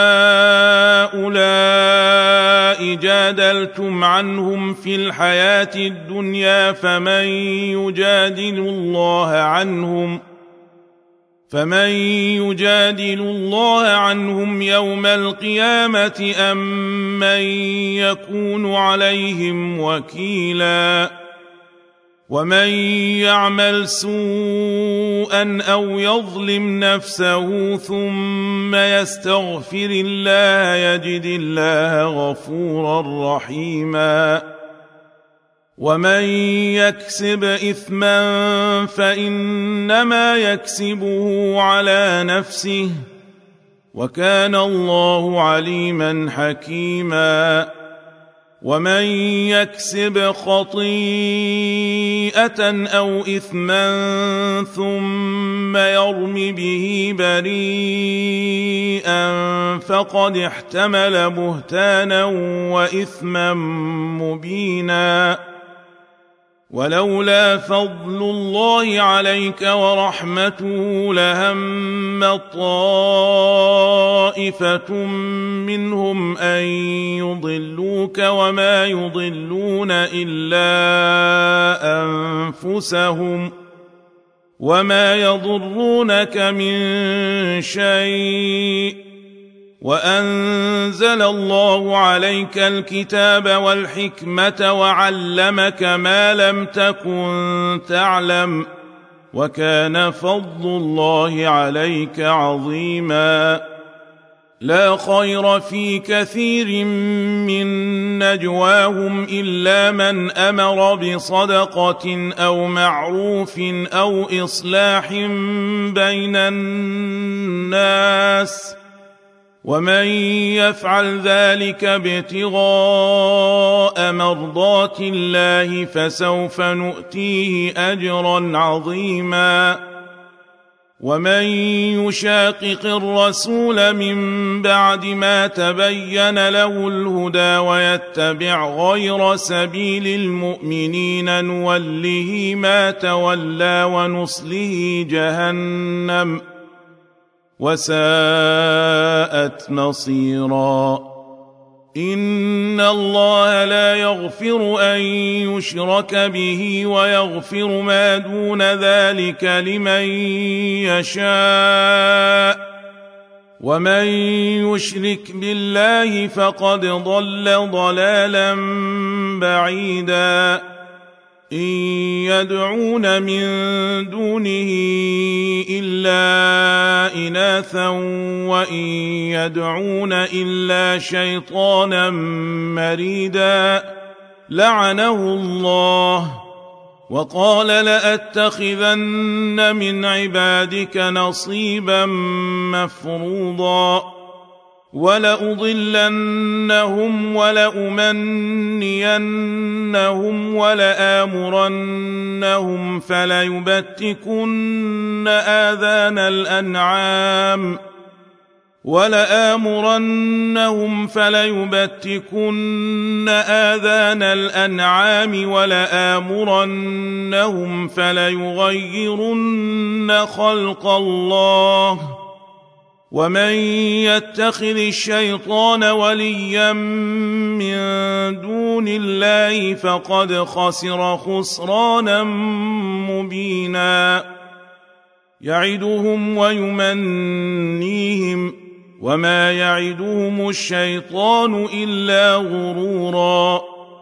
هؤلاء جادلتم عنهم في الحياة الدنيا فمن يجادل الله عنهم فمن يجادل الله عنهم يوم القيامة أم من يكون عليهم وكيلا ومن يعمل سوءا أو يظلم نفسه ثم يستغفر الله يجد الله غفورا رحيما ومن يكسب إثما فإنما يكسبه على نفسه وكان الله عليما حكيما ومن يكسب خطيئة أو إثما ثم يرم به بريئا فقد احتمل بهتانا وإثما مبينا ولولا فضل الله عليك ورحمته لهم طائفة منهم أن يضلوك وما يضلون إلا أنفسهم وما يضرونك من شيء وأنزل الله عليك الكتاب والحكمة وعلمك ما لم تكن تعلم وكان فضل الله عليك عظيما لا خير في كثير من نجواهم إلا من أمر بصدقة أو معروف أو إصلاح بين الناس ومن يفعل ذلك ابتغاء مرضات الله فسوف نؤتيه أجرا عظيما ومن يشاقق الرسول من بعد ما تبين له الهدى ويتبع غير سبيل المؤمنين نوله ما تولى ونصله جهنم وساءت مصيرا إن الله لا يغفر أن يشرك به ويغفر ما دون ذلك لمن يشاء ومن يشرك بالله فقد ضل ضلالا بعيدا إن يدعون من دونه إلا إناثا وإن يدعون إلا شيطانا مريدا لعنه الله وقال لأتخذن من عبادك نصيبا مفروضا ولأضلنهم ولأمنينهم ولآمرنهم فليبتكن آذان الأنعام ولآمرنهم فليبتكن آذان الأنعام ولآمرنهم فليغيرن خلق الله ومن يتخذ الشيطان وليا من دون الله فقد خسر خسرانا مبينا يعدهم ويمنيهم وما يعدهم الشيطان إلا غرورا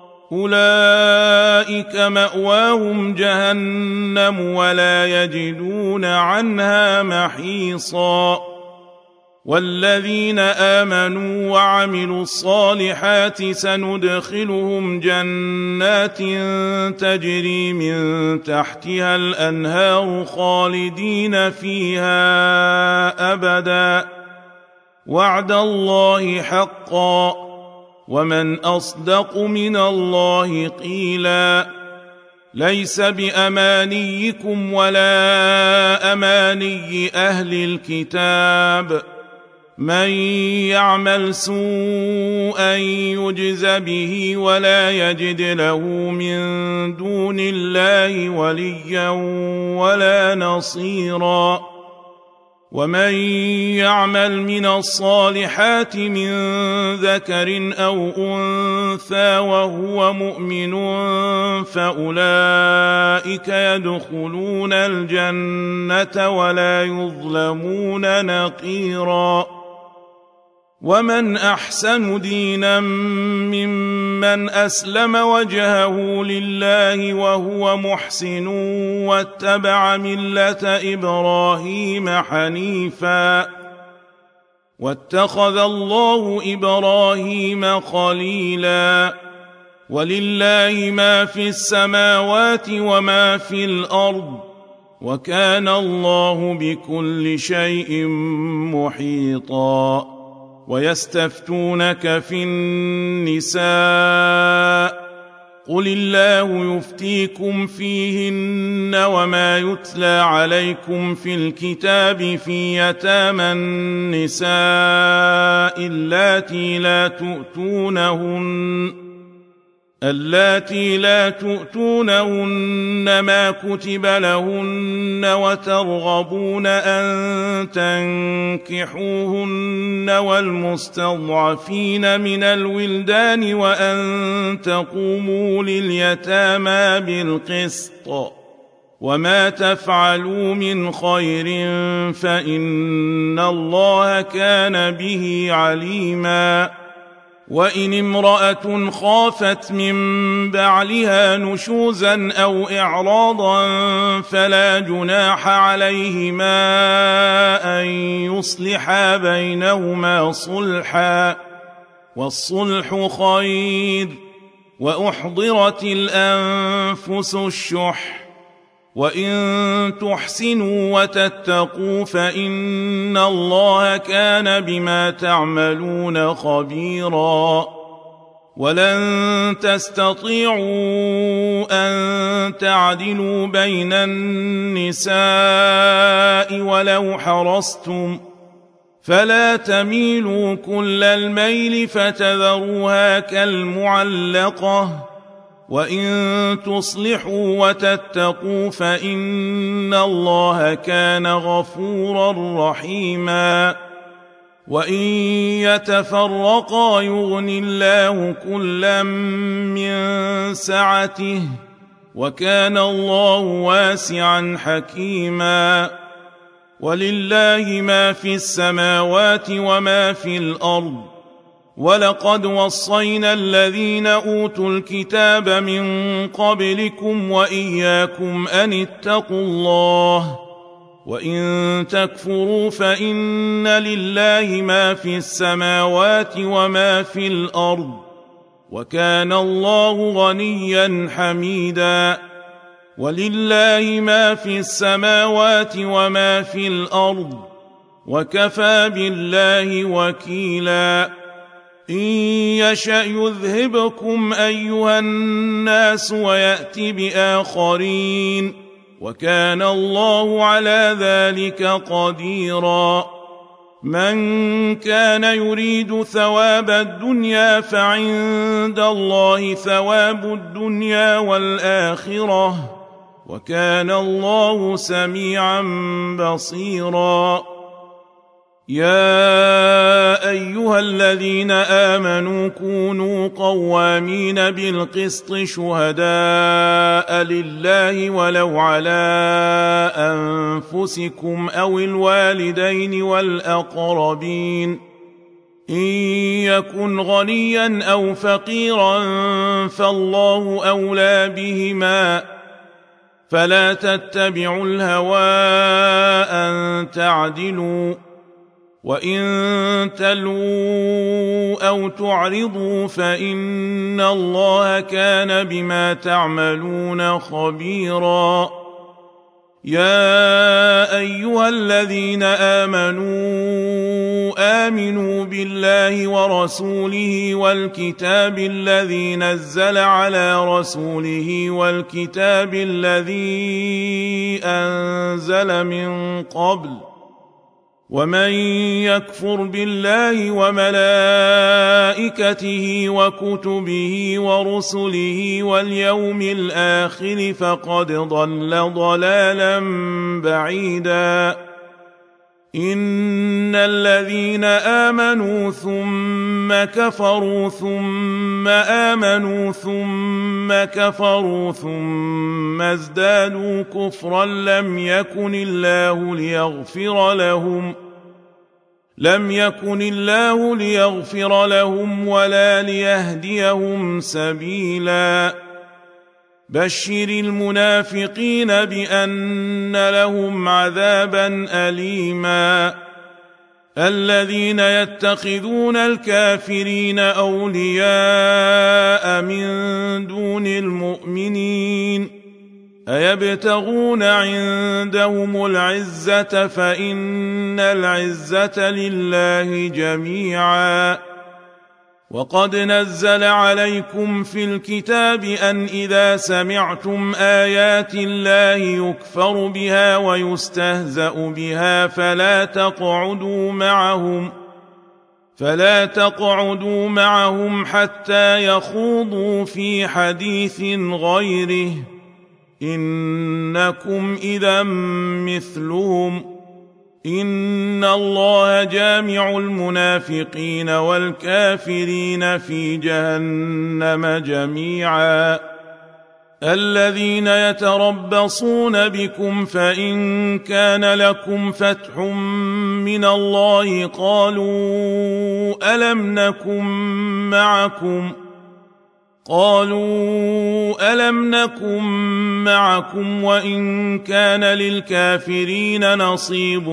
أولئك مأواهم جهنم ولا يجدون عنها محيصا والذين آمنوا وعملوا الصالحات سندخلهم جنات تجري من تحتها الأنهار خالدين فيها أبدا وعد الله حقا ومن أصدق من الله قيلا ليس بأمانيكم ولا أماني أهل الكتاب، من يعمل سوءا يجز به ولا يجد له من دون الله وليا ولا نصيرا. ومن يعمل من الصالحات من ذكر أو أنثى وهو مؤمن فأولئك يدخلون الجنة ولا يظلمون نقيرا. ومن أحسن دينا ممن أسلم وجهه لله وهو محسن واتبع ملة إبراهيم حنيفا واتخذ الله إبراهيم خليلا. ولله ما في السماوات وما في الأرض وكان الله بكل شيء محيطا. ويستفتونك في النساء قل الله يفتيكم فيهن وما يتلى عليكم في الكتاب في يتامى النساء اللاتي لا تؤتونهن اللاتي لا تؤتونهن ما كتب لهن وترغبون أن تنكحوهن والمستضعفين من الولدان وأن تقوموا لليتامى بالقسط وما تفعلوا من خير فإن الله كان به عليما. وإن امرأة خافت من بعلها نشوزا أو إعراضا فلا جناح عليهما أن يصلحا بينهما صلحا والصلح خير. وأحضرت الأنفس الشح وإن تحسنوا وتتقوا فإن الله كان بما تعملون خبيرا. ولن تستطيعوا أن تعدلوا بين النساء ولو حرصتم فلا تميلوا كل الميل فتذروها كالمعلقة. وإن تصلحوا وتتقوا فإن الله كان غفورا رحيما. وإن يتفرقا يغن الله كلا من سعته وكان الله واسعا حكيما. ولله ما في السماوات وما في الأرض ولقد وصينا الذين أوتوا الكتاب من قبلكم وإياكم أن اتقوا الله وإن تكفروا فإن لله ما في السماوات وما في الأرض وكان الله غنيا حميدا. ولله ما في السماوات وما في الأرض وكفى بالله وكيلا. إن يشأ يذهبكم أيها الناس ويأت بآخرين وكان الله على ذلك قديرا. من كان يريد ثواب الدنيا فعند الله ثواب الدنيا والآخرة وكان الله سميعا بصيرا. يا أيها الذين آمنوا كونوا قوامين بالقسط شهداء لله ولو على أنفسكم أو الوالدين والأقربين إن يكن غنيا أو فقيرا فالله أولى بهما فلا تتبعوا الهوى أن تعدلوا وإن تلووا أو تعرضوا فإن الله كان بما تعملون خبيرا. يا أيها الذين آمنوا آمنوا بالله ورسوله والكتاب الذي نزل على رسوله والكتاب الذي أنزل من قبل ومن يكفر بالله وملائكته وكتبه ورسله واليوم الآخر فقد ضل ضلالا بعيدا إن الذين آمنوا ثم كفروا ثم آمنوا ثم كفروا ثم ازدادوا كفرا لم يكن الله ليغفر لهم لم يكن الله ليغفر لهم ولا ليهديهم سبيلا بشر المنافقين بأن لهم عذابا أليما الذين يتخذون الكافرين أولياء من دون المؤمنين أيبتغون عندهم العزة فإن العزة لله جميعا وقد نزل عليكم في الكتاب أن إذا سمعتم آيات الله يكفر بها ويستهزأ بها فلا تقعدوا معهم فلا تقعدوا معهم حتى يخوضوا في حديث غيره إنكم إذا مثلهم إن الله جامع المنافقين والكافرين في جهنم جميعا الذين يتربصون بكم فإن كان لكم فتح من الله قالوا ألم نكن معكم قالوا ألم نكن معكم وإن كان للكافرين نصيب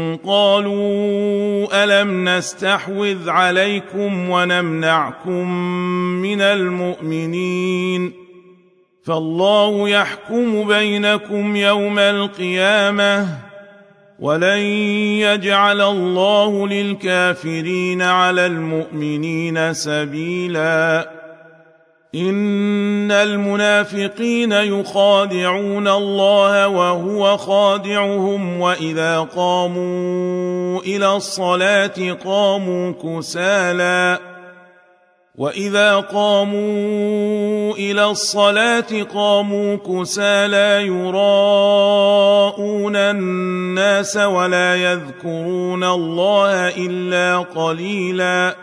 قالوا ألم نستحوذ عليكم ونمنعكم من المؤمنين فالله يحكم بينكم يوم القيامة ولن يجعل الله للكافرين على المؤمنين سبيلا إن المنافقين يخادعون الله وهو خادعهم وإذا قاموا إلى الصلاة قاموا كسالى وإذا قاموا إلى الصلاة قاموا كسالى يراءون الناس ولا يذكرون الله إلا قليلا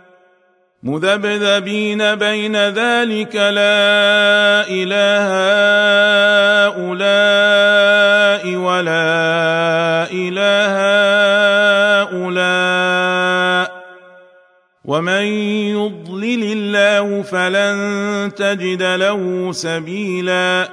مذبذبين بين ذلك لا إله هؤلاء ولا إله هؤلاء ومن يضلل الله فلن تجد له سبيلا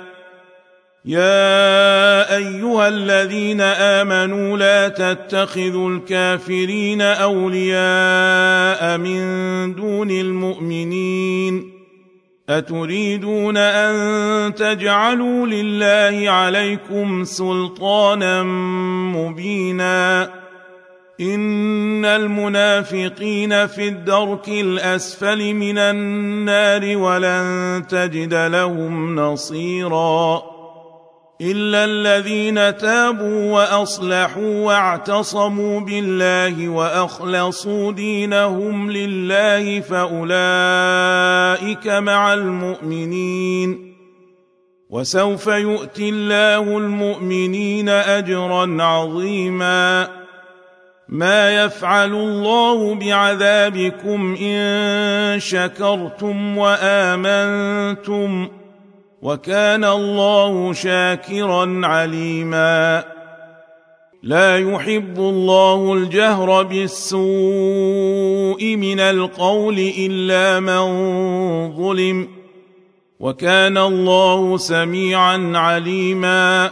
يا أيها الذين آمنوا لا تتخذوا الكافرين أولياء من دون المؤمنين أتريدون أن تجعلوا لله عليكم سلطانا مبينا إن المنافقين في الدرك الأسفل من النار ولن تجد لهم نصيرا إلا الذين تابوا وأصلحوا واعتصموا بالله وأخلصوا دينهم لله فأولئك مع المؤمنين وسوف يؤتي الله المؤمنين أجرا عظيما ما يفعل الله بعذابكم إن شكرتم وآمنتم وكان الله شاكرا عليما لا يحب الله الجهر بالسوء من القول إلا من ظلم وكان الله سميعا عليما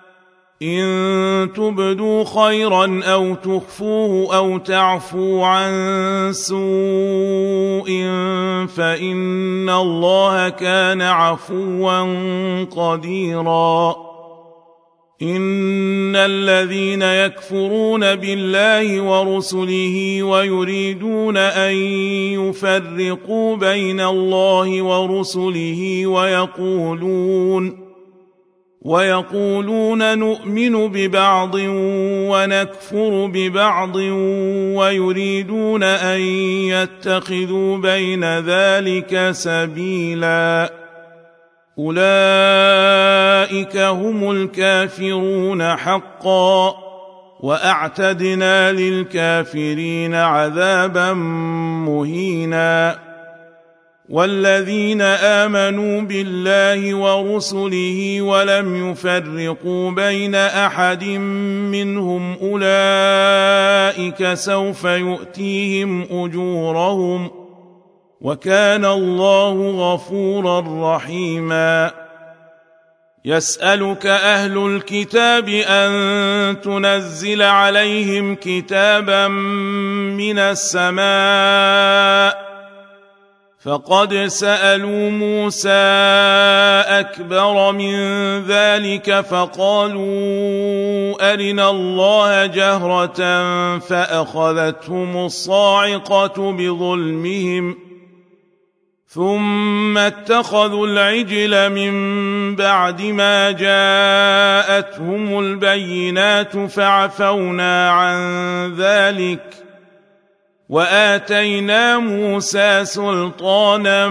إن تبدوا خيرا أو تخفوه أو تعفوا عن سوء فإن الله كان عفوا قديرا إن الذين يكفرون بالله ورسله ويريدون أن يفرقوا بين الله ورسله ويقولون ويقولون نؤمن ببعض ونكفر ببعض ويريدون أن يتخذوا بين ذلك سبيلا أولئك هم الكافرون حقا وأعتدنا للكافرين عذابا مهينا والذين آمنوا بالله ورسله ولم يفرقوا بين أحد منهم أولئك سوف يؤتيهم أجورهم وكان الله غفورا رحيما يسألك أهل الكتاب أن تنزل عليهم كتابا من السماء فقد سألوا موسى أكبر من ذلك فقالوا أرنا الله جهرة فأخذتهم الصاعقة بظلمهم ثم اتخذوا العجل من بعد ما جاءتهم البينات فعفونا عن ذلك وآتينا موسى سلطانا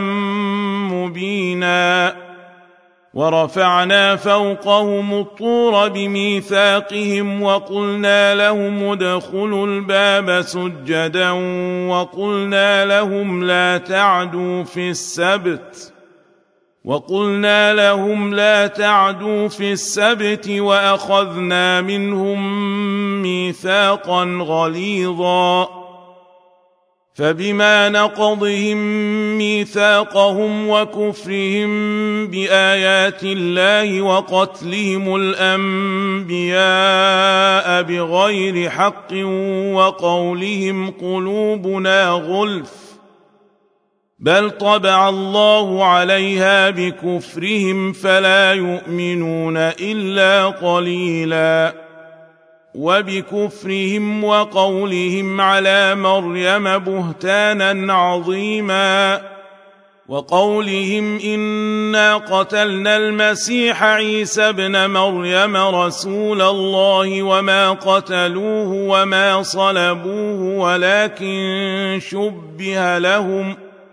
مبينا ورفعنا فوقهم الطور بميثاقهم وقلنا لهم ادخلوا الباب سجدا وقلنا لهم لا تعدوا في السبت وقلنا لهم لا تعدوا في السبت وأخذنا منهم ميثاقا غليظا فبما نقضهم ميثاقهم وكفرهم بآيات الله وقتلهم الأنبياء بغير حق وقولهم قلوبنا غلف بل طبع الله عليها بكفرهم فلا يؤمنون إلا قليلاً وبكفرهم وقولهم على مريم بهتانا عظيما وقولهم إنا قتلنا المسيح عيسى ابن مريم رسول الله وما قتلوه وما صلبوه ولكن شبه لهم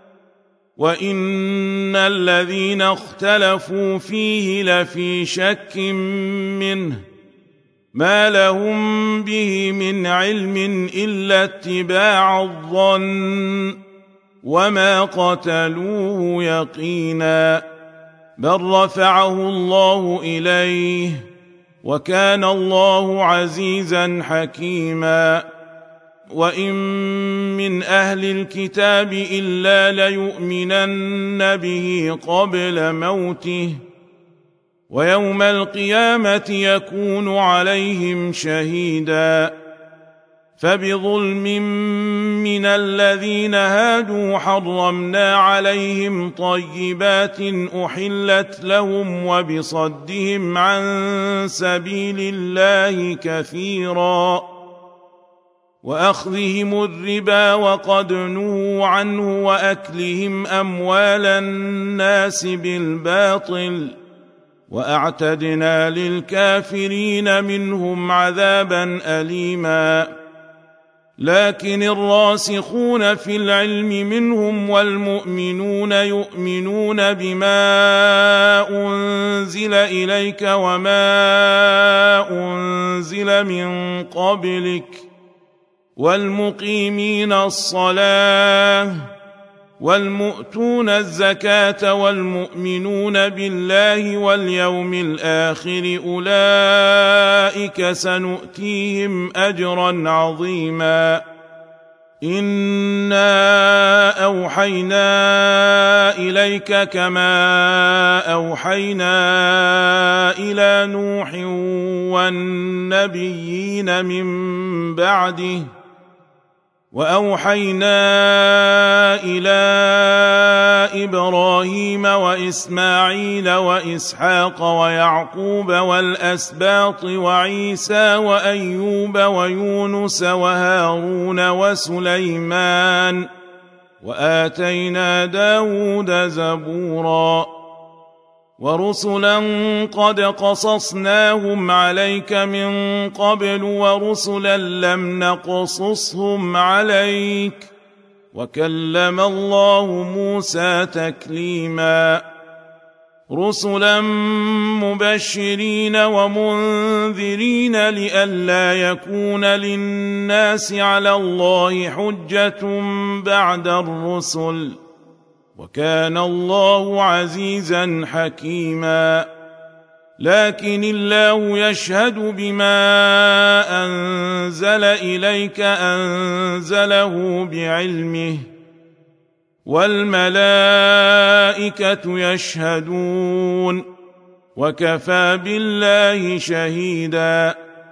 وإن الذين اختلفوا فيه لفي شك منه ما لهم به من علم إلا اتباع الظن وما قتلوه يقينا بل رفعه الله إليه وكان الله عزيزا حكيما وإن من أهل الكتاب إلا ليؤمنن به قبل موته ويوم القيامة يكون عليهم شهيدا فبظلم من الذين هادوا حرمنا عليهم طيبات أحلت لهم وبصدهم عن سبيل الله كثيرا وأخذهم الربا وقد نهوا عنه وأكلهم أموال الناس بالباطل وأعتدنا للكافرين منهم عذابا أليما لكن الراسخون في العلم منهم والمؤمنون يؤمنون بما أنزل إليك وما أنزل من قبلك والمقيمين الصلاة والمؤتون الزكاة والمؤمنون بالله واليوم الآخر أولئك سنؤتيهم أجرا عظيما إنا أوحينا إليك كما أوحينا إلى نوح والنبيين من بعده وأوحينا إلى إبراهيم وإسماعيل وإسحاق ويعقوب والأسباط وعيسى وأيوب ويونس وهارون وسليمان وآتينا داود زبورا ورسلا قد قصصناهم عليك من قبل ورسلا لم نقصصهم عليك وكلم الله موسى تكليما رسلا مبشرين ومنذرين لئلا يكون للناس على الله حجة بعد الرسل وكان الله عزيزا حكيما لكن الله يشهد بما أنزل إليك أنزله بعلمه والملائكة يشهدون وكفى بالله شهيدا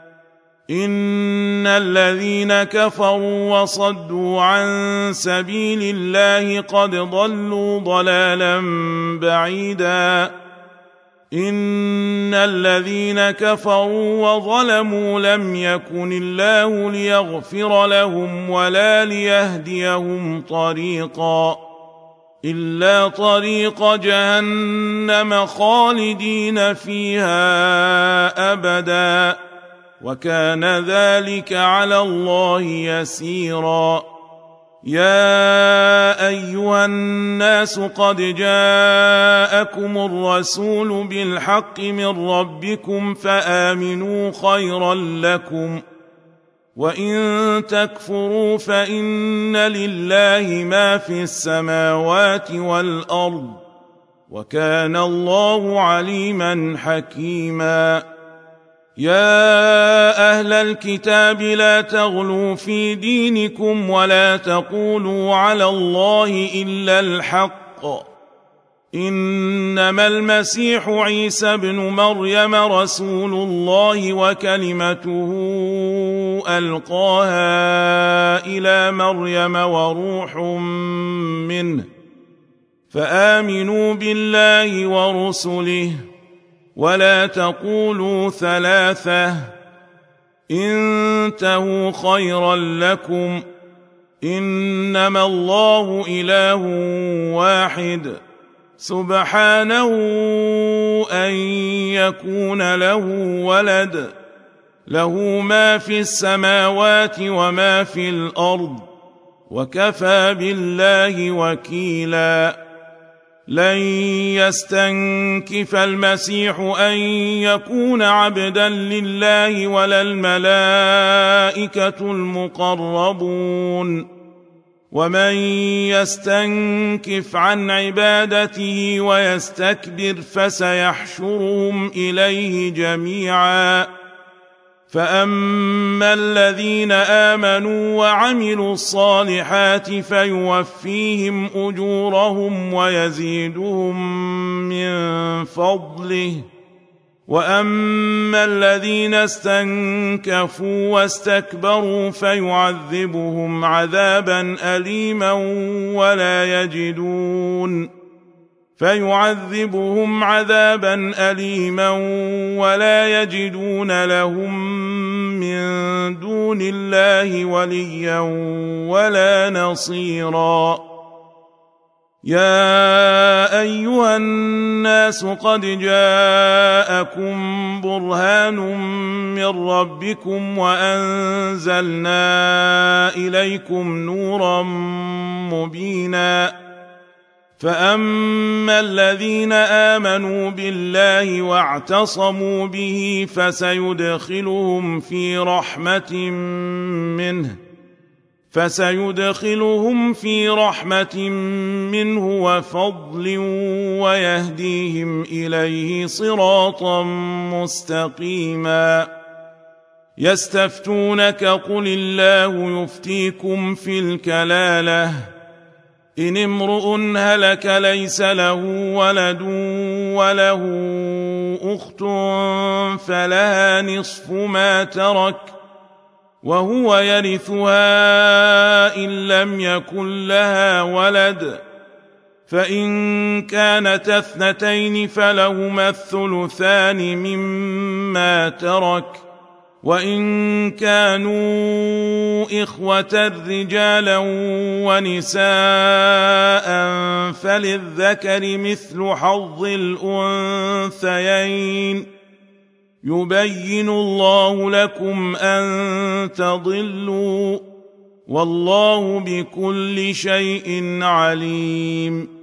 إن الذين كفروا وصدوا عن سبيل الله قد ضلوا ضلالا بعيدا إن الذين كفروا وظلموا لم يكن الله ليغفر لهم ولا ليهديهم طريقا إلا طريق جهنم خالدين فيها أبدا وكان ذلك على الله يسيرا يا أيها الناس قد جاءكم الرسول بالحق من ربكم فآمنوا خيرا لكم وإن تكفروا فإن لله ما في السماوات والأرض وكان الله عليما حكيما يا أهل الكتاب لا تغلوا في دينكم ولا تقولوا على الله إلا الحق إنما المسيح عيسى ابن مريم رسول الله وكلمته ألقاها إلى مريم وروح منه فآمنوا بالله ورسله ولا تقولوا ثلاثة انتهوا خيرا لكم إنما الله إله واحد سبحانه أن يكون له ولد له ما في السماوات وما في الأرض وكفى بالله وكيلا لن يستنكف المسيح أن يكون عبدا لله ولا الملائكة المقربون ومن يستنكف عن عبادته ويستكبر فسيحشرهم إليه جميعا فأما الذين آمنوا وعملوا الصالحات فيوفيهم أجورهم ويزيدهم من فضله وأما الذين استنكفوا واستكبروا فيعذبهم عذابا أليما ولا يجدون فيعذبهم عذابا أليما ولا يجدون لهم من دون الله وليا ولا نصيرا يا أيها الناس قد جاءكم برهان من ربكم وأنزلنا إليكم نورا مبينا فأما الذين آمنوا بالله واعتصموا به فسيدخلهم في رحمة منه فسيدخلهم في رحمة منه وفضل ويهديهم إليه صراطا مستقيما يستفتونك قل الله يفتيكم في الكلالة إن امرؤ هلك ليس له ولد وله أخت فلها نصف ما ترك وهو يرثها إن لم يكن لها ولد، فإن كانت اثنتين فلهما الثلثان مما ترك، وإن كانوا إخوة رجالا ونساء فللذكر مثل حظ الأنثيين، يبين الله لكم أن تضلوا، والله بكل شيء عليم.